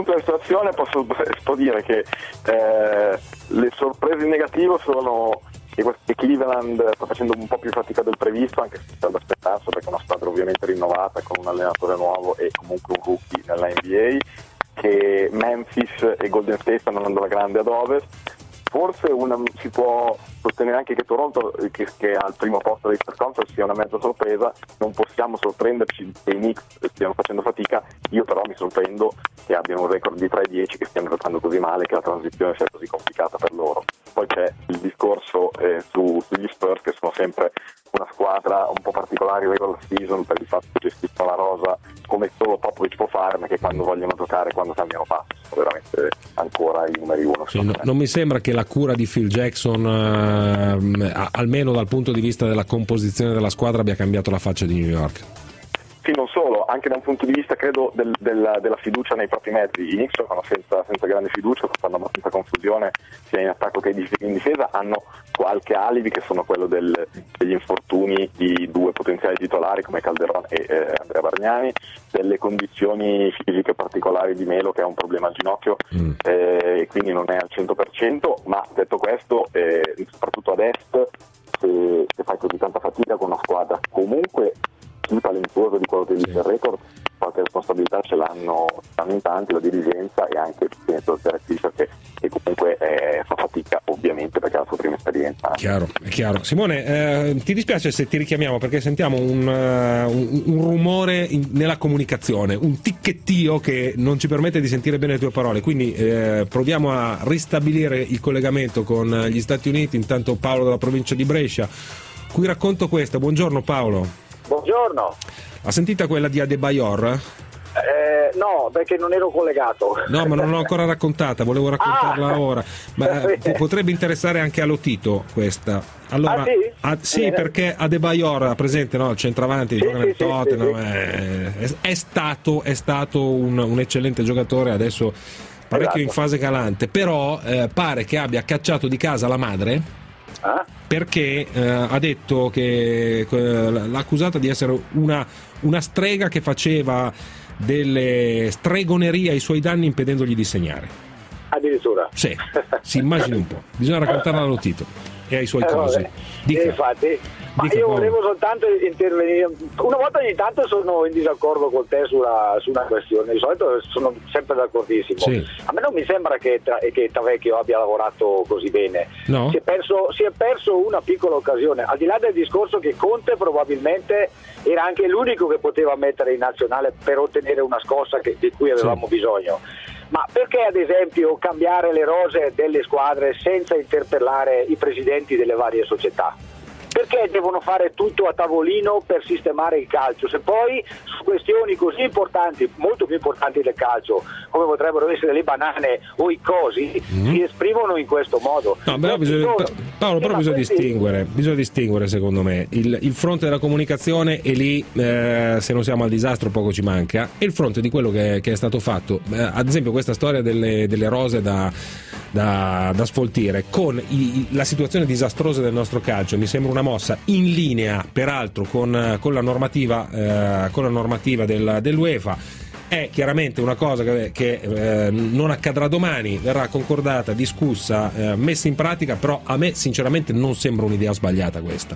punto della situazione posso, posso dire che eh, le sorprese in negativo sono che questi Cleveland sta facendo un po' più fatica del previsto, anche se c'è da aspettarsi, perché è una squadra ovviamente rinnovata con un allenatore nuovo e comunque un rookie nella N B A, che Memphis e Golden State stanno andando alla grande ad ovest. Forse una, si può sostenere anche che Toronto, che, che è al primo posto dei Conference, sia una mezza sorpresa. Non possiamo sorprenderci che i Knicks stiano facendo fatica. Io però mi sorprendo che abbiano un record di tre dieci, che stiano giocando così male, che la transizione sia così complicata per loro. Poi c'è il discorso eh, su, sugli Spurs, che sono sempre una squadra un po' particolare in regular season, per il fatto che gestiscono la rosa come solo Popovich può fare, ma che quando vogliono giocare, quando cambiano passo, sono veramente ancora i numeri uno. Sì, no, non mi sembra che la cura di Phil Jackson, eh, almeno dal punto di vista della composizione della squadra, abbia cambiato la faccia di New York. Sì, non solo, anche da un punto di vista credo del, della, della fiducia nei propri mezzi. I Knicks giocano senza, senza grande fiducia, fanno abbastanza confusione sia in attacco che in difesa, hanno qualche alibi che sono quello del, degli infortuni di due potenziali titolari come Calderon e eh, Andrea Bargnani, delle condizioni fisiche particolari di Melo che ha un problema al ginocchio mm. eh, e quindi non è al cento per cento, ma detto questo eh, soprattutto ad est, se, se fai così tanta fatica con una squadra comunque più talentuoso di quello che dice il record, qualche responsabilità ce l'hanno, ce l'hanno in tanti, la dirigenza e anche penso il direttrice che, che comunque eh, fa fatica ovviamente perché è la sua prima esperienza. Chiaro, è chiaro. Simone, eh, ti dispiace se ti richiamiamo perché sentiamo un, uh, un, un rumore in, nella comunicazione, un ticchettio che non ci permette di sentire bene le tue parole, quindi eh, proviamo a ristabilire il collegamento con gli Stati Uniti. Intanto Paolo dalla provincia di Brescia, cui racconto questa. Buongiorno Paolo. Buongiorno. Ha sentita quella di Adebayor? Eh, no, perché non ero collegato. No, ma non l'ho ancora raccontata, volevo raccontarla ah! ora. Ma eh, potrebbe interessare anche a Lotito questa. Allora, ah, sì? A, sì eh. perché Adebayor, presente, no? Il centravanti, sì, gioca nel sì, Tottenham, sì, sì. È, è stato, è stato un, un eccellente giocatore, adesso parecchio esatto. in fase calante, però eh, pare che abbia cacciato di casa la madre. Ah? Perché eh, ha detto che eh, l'ha accusata di essere una, una strega che faceva delle stregonerie ai suoi danni impedendogli di segnare. Addirittura? Sì, si immagini un po'. Bisogna raccontarla allo Tito e ai suoi eh, cosi. Dica. Infatti, ma Dica, io volevo Paolo. soltanto intervenire. Una volta ogni tanto sono in disaccordo con te sulla, su una questione. Di solito sono sempre d'accordissimo. Sì. A me non mi sembra che, tra, che Tavecchio abbia lavorato così bene. No? Si è perso, si è perso una piccola occasione. Al di là del discorso che Conte probabilmente era anche l'unico che poteva mettere in nazionale per ottenere una scossa che, di cui avevamo sì. bisogno. Ma perché ad esempio cambiare le rose delle squadre senza interpellare i presidenti delle varie società? Perché devono fare tutto a tavolino per sistemare il calcio? Se poi su questioni così importanti, molto più importanti del calcio, come potrebbero essere le banane o i cosi, mm-hmm. si esprimono in questo modo. No, però bisogna, Paolo, però bisogna questi... distinguere, bisogna distinguere secondo me il, il fronte della comunicazione, e lì eh, se non siamo al disastro poco ci manca, e il fronte di quello che, che è stato fatto. Eh, ad esempio questa storia delle, delle rose da, da, da sfoltire con i, la situazione disastrosa del nostro calcio mi sembra una mossa in linea peraltro con, con la normativa eh, con la normativa del, dell'UEFA. È chiaramente una cosa che, che eh, non accadrà domani, verrà concordata, discussa, eh, messa in pratica, però a me sinceramente non sembra un'idea sbagliata questa.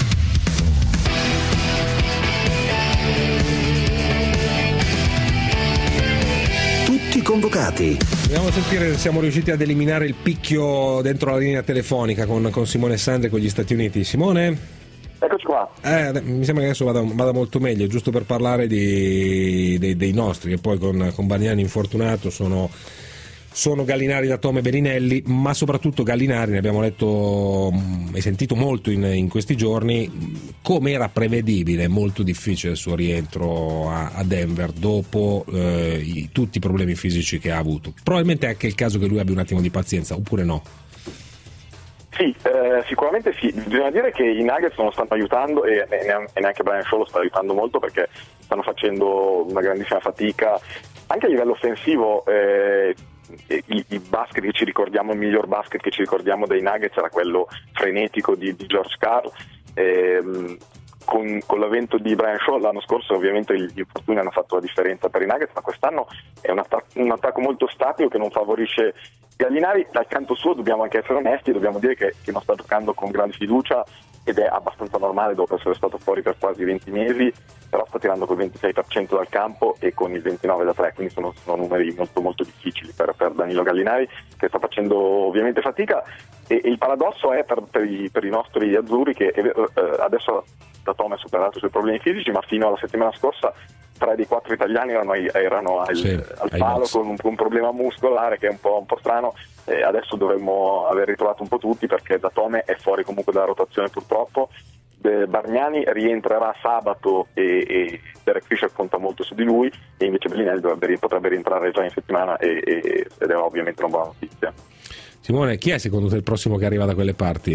Tutti convocati. Andiamo a sentire se siamo riusciti ad eliminare il picchio dentro la linea telefonica con, con Simone Sandri con gli Stati Uniti. Simone? Eccoci qua. Eh, mi sembra che adesso vada, vada molto meglio, giusto per parlare di, dei, dei nostri, che poi con, con Bargnani infortunato sono, sono Gallinari, Datome, Bellinelli, ma soprattutto Gallinari, ne abbiamo letto e sentito molto in, in questi giorni. Come era prevedibile, molto difficile il suo rientro a, a Denver dopo eh, i, tutti i problemi fisici che ha avuto. Probabilmente è anche il caso che lui abbia un attimo di pazienza, oppure no? Sì, eh, sicuramente sì. Bisogna dire che i Nuggets non stanno aiutando e, e neanche Brian Shaw lo sta aiutando molto, perché stanno facendo una grandissima fatica anche a livello offensivo. Eh, i, i basket che ci ricordiamo, il miglior basket che ci ricordiamo dei Nuggets era quello frenetico di, di George Karl. Eh, con, con l'avvento di Brian Shaw l'anno scorso ovviamente gli infortuni hanno fatto la differenza per i Nuggets, ma quest'anno è un, attac- un attacco molto statico che non favorisce Gallinari. Dal canto suo dobbiamo anche essere onesti, dobbiamo dire che, che non sta giocando con grande fiducia, ed è abbastanza normale dopo essere stato fuori per quasi venti mesi, però sta tirando col ventisei per cento dal campo e con il ventinove da tre, quindi sono, sono numeri molto molto difficili per, per Danilo Gallinari, che sta facendo ovviamente fatica. E, e il paradosso è per, per, i, per i nostri azzurri che eh, adesso Datome ha superato i suoi problemi fisici, ma fino alla settimana scorsa tre dei quattro italiani erano, erano al, sì, al palo con un, un problema muscolare che è un po', un po' strano. Eh, adesso dovremmo aver ritrovato un po' tutti, perché Datome è fuori comunque dalla rotazione purtroppo. eh, Bargnani rientrerà sabato e, e Derek Fisher conta molto su di lui, e invece Bellinelli dovrebbe, potrebbe rientrare già in settimana e, e, ed è ovviamente una buona notizia. Simone, chi è secondo te il prossimo che arriva da quelle parti?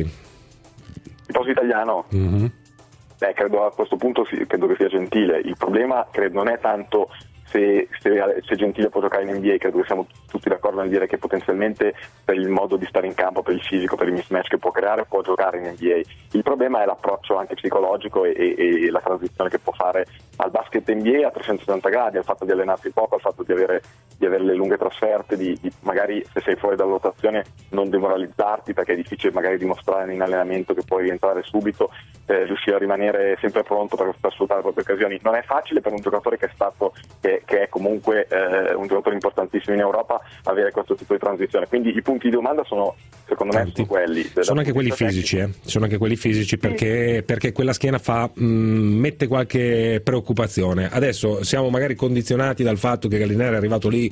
Il prossimo italiano? Mm-hmm. Eh, credo a questo punto sì, credo che sia Gentile. Il problema credo non è tanto se, se, se Gentile può giocare in N B A, credo che siamo tutti d'accordo nel dire che potenzialmente per il modo di stare in campo, per il fisico, per il mismatch che può creare, può giocare in N B A. Il problema è l'approccio anche psicologico e, e, e la transizione che può fare al basket N B A a trecentosessanta gradi, al fatto di allenarsi poco, al fatto di avere, di avere le lunghe trasferte, di, di magari se sei fuori dalla rotazione non demoralizzarti, perché è difficile magari dimostrare in allenamento che puoi rientrare subito, eh, riuscire a rimanere sempre pronto per, per sfruttare le proprie occasioni. Non è facile per un giocatore che è stato che, che è comunque eh, un giocatore importantissimo in Europa avere questo tipo di transizione, quindi i punti di domanda sono secondo me sono quelli sono anche quelli fisici eh? sono anche quelli fisici perché, perché quella schiena fa mh, mette qualche preoccupazione. Adesso siamo magari condizionati dal fatto che Gallinari è arrivato lì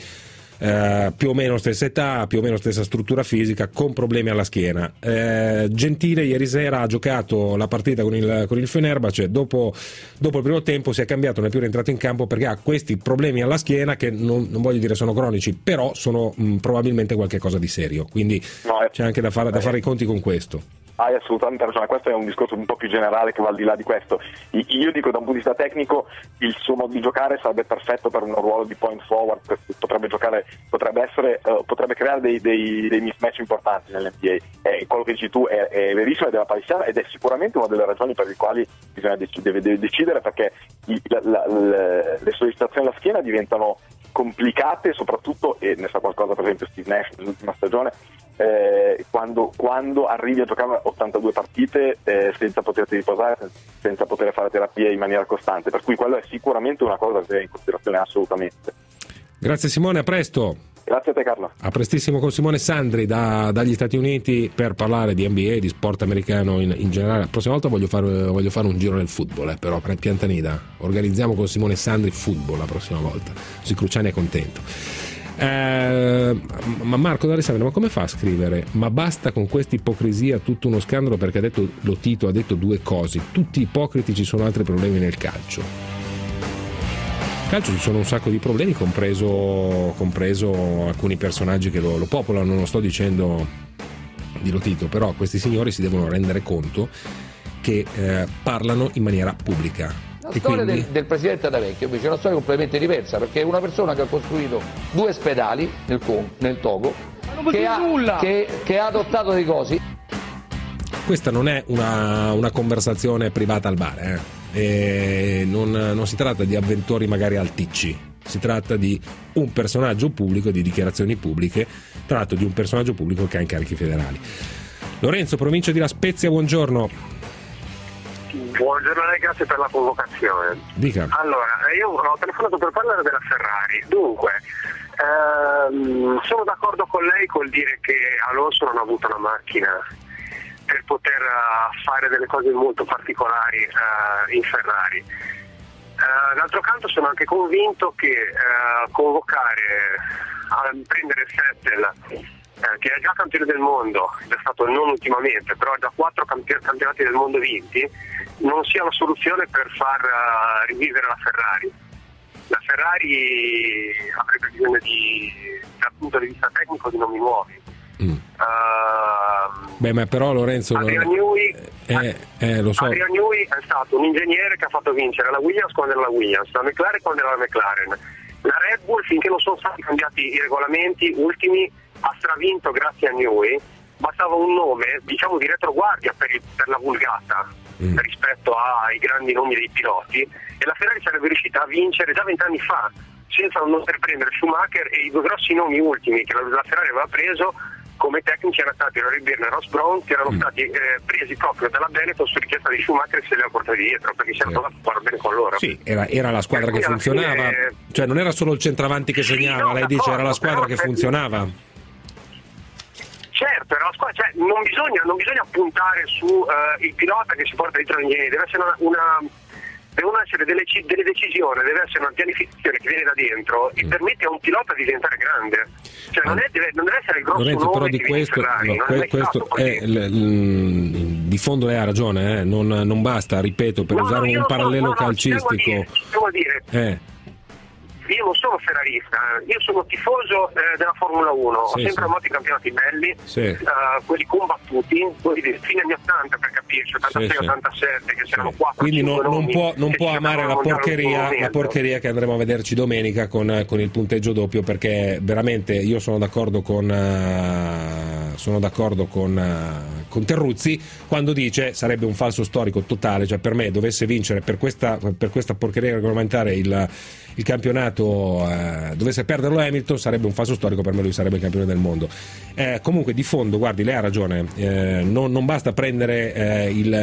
Eh, più o meno stessa età, più o meno stessa struttura fisica, con problemi alla schiena. eh, Gentile ieri sera ha giocato la partita con il, con il Fenerbahce, dopo, dopo il primo tempo si è cambiato, non è più rientrato in campo perché ha questi problemi alla schiena che non, non voglio dire sono cronici, però sono mh, probabilmente qualche cosa di serio, quindi no, c'è anche da fare, da fare i conti con questo. Hai assolutamente ragione, questo è un discorso un po' più generale che va al di là di questo. Io dico da un punto di vista tecnico il suo modo di giocare sarebbe perfetto per un ruolo di point forward, potrebbe giocare, potrebbe essere, uh, potrebbe creare dei, dei, dei mismatch importanti nell'N B A. Eh, quello che dici tu è, è verissimo, è della palestina ed è sicuramente una delle ragioni per le quali bisogna dec- deve, deve decidere, perché i, la, la, la, le sollecitazioni alla schiena diventano complicate, soprattutto, e ne sa qualcosa per esempio Steve Nash nell'ultima stagione, eh, quando, quando arrivi a giocare ottantadue partite eh, senza poterti riposare, senza poter fare terapia in maniera costante, per cui quello è sicuramente una cosa da tenere in considerazione assolutamente. Grazie Simone, a presto. Grazie a te Carlo. A prestissimo con Simone Sandri da, dagli Stati Uniti per parlare di N B A, di sport americano in, in generale. La prossima volta voglio fare, voglio fare un giro nel football, eh, però per Piantanida organizziamo con Simone Sandri football la prossima volta, così Cruciani è contento. Eh, ma Marco d'Alessandro, ma come fa a scrivere? Ma basta con questa ipocrisia, tutto uno scandalo, perché ha detto, lo Tito ha detto due cose, tutti ipocriti, ci sono altri problemi nel calcio. Calcio ci sono un sacco di problemi, compreso, compreso alcuni personaggi che lo, lo popolano. Non lo sto dicendo di Lotito, però questi signori si devono rendere conto che eh, parlano in maniera pubblica. La e storia quindi... del, del presidente D'Avecchio invece è una storia completamente diversa, perché è una persona che ha costruito due ospedali nel, nel Togo, che ha, che, che ha adottato dei cosi. Questa non è una, una conversazione privata al bar, eh. E non, non si tratta di avventori magari alticci, si tratta di un personaggio pubblico, di dichiarazioni pubbliche, tra l'altro di un personaggio pubblico che ha incarichi federali. Lorenzo, provincia di La Spezia, buongiorno. Buongiorno, grazie per la convocazione. Dica. Allora, io ho telefonato per parlare della Ferrari. Dunque, ehm, sono d'accordo con lei col dire che Alonso non ha avuto una macchina per poter uh, fare delle cose molto particolari uh, in Ferrari. Uh, d'altro canto sono anche convinto che uh, convocare, a prendere Vettel, uh, che è già campione del mondo, è stato non ultimamente, però ha già quattro campi- campionati del mondo vinti, non sia la soluzione per far uh, rivivere la Ferrari. La Ferrari avrebbe bisogno di, dal punto di vista tecnico, di nomi nuovi. Mm. Uh, Beh, ma però Lorenzo Adrian Newey, eh, eh, lo so. Adrian Newey è stato un ingegnere che ha fatto vincere la Williams quando era la Williams, la McLaren quando era la McLaren, la Red Bull, finché non sono stati cambiati i regolamenti ultimi, ha stravinto grazie a Newey. Bastava un nome, diciamo, di retroguardia per, il, per la vulgata, mm. rispetto ai grandi nomi dei piloti, e la Ferrari sarebbe riuscita a vincere già vent'anni fa senza non per prendere Schumacher, e i due grossi nomi ultimi che la Ferrari aveva preso come tecnici erano stati Rory Byrne e Ross Brown, che erano mm. stati eh, presi proprio dalla Benetton su richiesta di Schumacher, e se li ha portati dietro perché si era trovato a fare bene con loro. Sì, era, era la squadra che funzionava, fine... cioè non era solo il centravanti che segnava, sì, no, lei dice era la squadra che funzionava. Certo, era la squadra, cioè, non bisogna, non bisogna puntare su uh, il pilota che si porta dietro gli niente, deve essere una, una devono essere delle, delle decisioni, deve essere una pianificazione che viene da dentro e permette a un pilota di diventare grande. Cioè non, è, deve, non deve essere il grosso Lorenzo, nome però di che questo, Ferrari, no, que, questo è l, l, di fondo lei ha ragione, eh? non, non basta, ripeto, per no, usare no, un parallelo so, no, calcistico. No, devo dire, devo dire. Eh. Io non sono ferrarista, io sono tifoso eh, della Formula uno, sì, ho sempre sì. amato i campionati belli, sì. uh, quelli combattuti, quelli di fine anni ottanta per capirci, ottantasei sì, sì. ottantasette, che c'erano quattro. Quindi non, non può, non può amare la porcheria, la porcheria che andremo a vederci domenica con, con il punteggio doppio, perché veramente io sono d'accordo con uh, sono d'accordo con, uh, con Terruzzi quando dice sarebbe un falso storico totale, cioè per me dovesse vincere per questa, per questa porcheria regolamentare il il campionato, eh, dovesse perderlo Hamilton, sarebbe un falso storico, per me lui sarebbe il campione del mondo. Eh, comunque di fondo, guardi, lei ha ragione, eh, non, non basta prendere eh, il,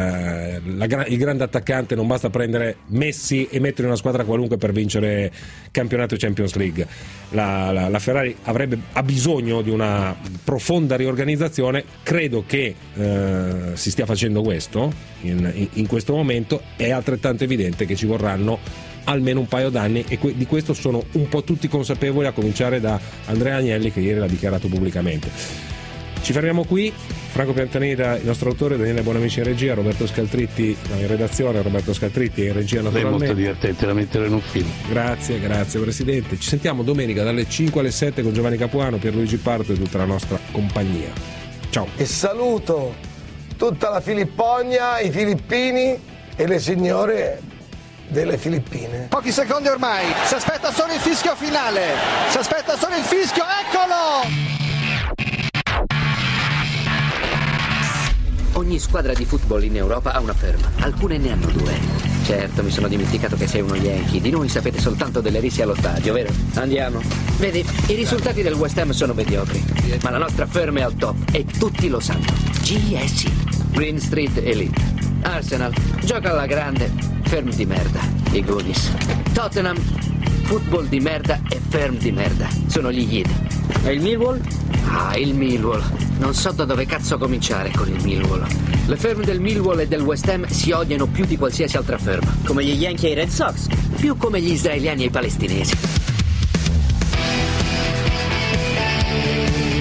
la, il grande attaccante, non basta prendere Messi e mettere in una squadra qualunque per vincere campionato e Champions League. La, la, la Ferrari avrebbe, ha bisogno di una profonda riorganizzazione, credo che eh, si stia facendo questo in, in, in questo momento, è altrettanto evidente che ci vorranno almeno un paio d'anni, e que- di questo sono un po' tutti consapevoli, a cominciare da Andrea Agnelli, che ieri l'ha dichiarato pubblicamente. Ci fermiamo qui. Franco Piantanida, il nostro autore, Daniele Bonamici in regia, Roberto Scaltritti in redazione, Roberto Scaltritti in regia naturalmente. È molto divertente da mettere in un film. Grazie, grazie Presidente. Ci sentiamo domenica dalle cinque alle sette con Giovanni Capuano, Pierluigi Parto e tutta la nostra compagnia. Ciao. E saluto tutta la Filipponia, i filippini e le signore delle Filippine. Pochi secondi ormai, si aspetta solo il fischio finale, si aspetta solo il fischio, eccolo! Ogni squadra di football in Europa ha una ferma, alcune ne hanno due. Certo, mi sono dimenticato che sei uno Yankee, di noi sapete soltanto delle risse allo stadio, vero? Andiamo. Vedi, i risultati del West Ham sono mediocri, ma la nostra ferma è al top e tutti lo sanno. G S C, Green Street Elite. Arsenal, gioca alla grande, ferm di merda, i Goonies. Tottenham, football di merda e ferm di merda, sono gli Heat. E il Millwall? Ah, il Millwall. Non so da dove cazzo cominciare con il Millwall. Le ferm del Millwall e del West Ham si odiano più di qualsiasi altra ferma. Come gli Yankee e i Red Sox? Più come gli israeliani e i palestinesi.